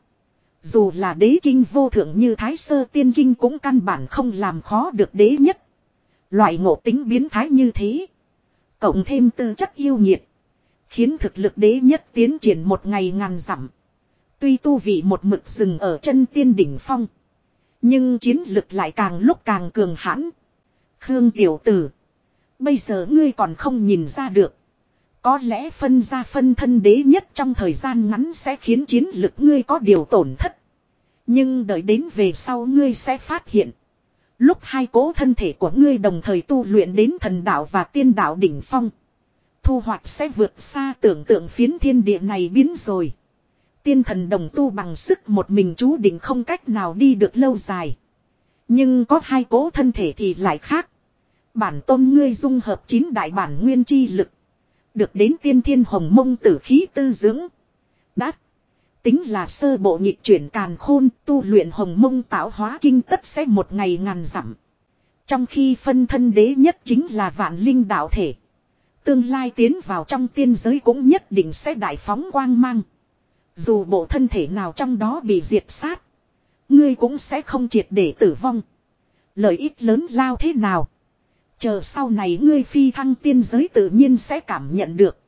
Dù là đế kinh vô thượng như Thái Sơ tiên kinh cũng căn bản không làm khó được đế nhất. Loại ngộ tính biến thái như thế, cộng thêm tư chất yêu nhiệt, khiến thực lực đế nhất tiến triển một ngày ngàn dặm. Tuy tu vị một mực dừng ở chân tiên đỉnh phong, nhưng chiến lực lại càng lúc càng cường hãn. Khương tiểu tử, bây giờ ngươi còn không nhìn ra được. Có lẽ phân ra phân thân đế nhất trong thời gian ngắn sẽ khiến chiến lực ngươi có điều tổn thất. Nhưng đợi đến về sau ngươi sẽ phát hiện, lúc hai cố thân thể của ngươi đồng thời tu luyện đến thần đạo và tiên đạo đỉnh phong, thu hoạch sẽ vượt xa tưởng tượng. Phiến thiên địa này biến rồi. Tiên thần đồng tu bằng sức một mình chú định không cách nào đi được lâu dài. Nhưng có hai cố thân thể thì lại khác. Bản tôn ngươi dung hợp 9 đại bản nguyên chi lực, được đến tiên thiên Hồng Mông tử khí tư dưỡng. Đã tính là sơ bộ nhịp chuyển càn khôn, tu luyện Hồng Mông tạo hóa kinh tất sẽ một ngày ngàn dặm. Trong khi phân thân đế nhất chính là vạn linh đạo thể, tương lai tiến vào trong tiên giới cũng nhất định sẽ đại phóng quang mang. Dù bộ thân thể nào trong đó bị diệt sát, ngươi cũng sẽ không triệt để tử vong. Lợi ích lớn lao thế nào, chờ sau này ngươi phi thăng tiên giới tự nhiên sẽ cảm nhận được.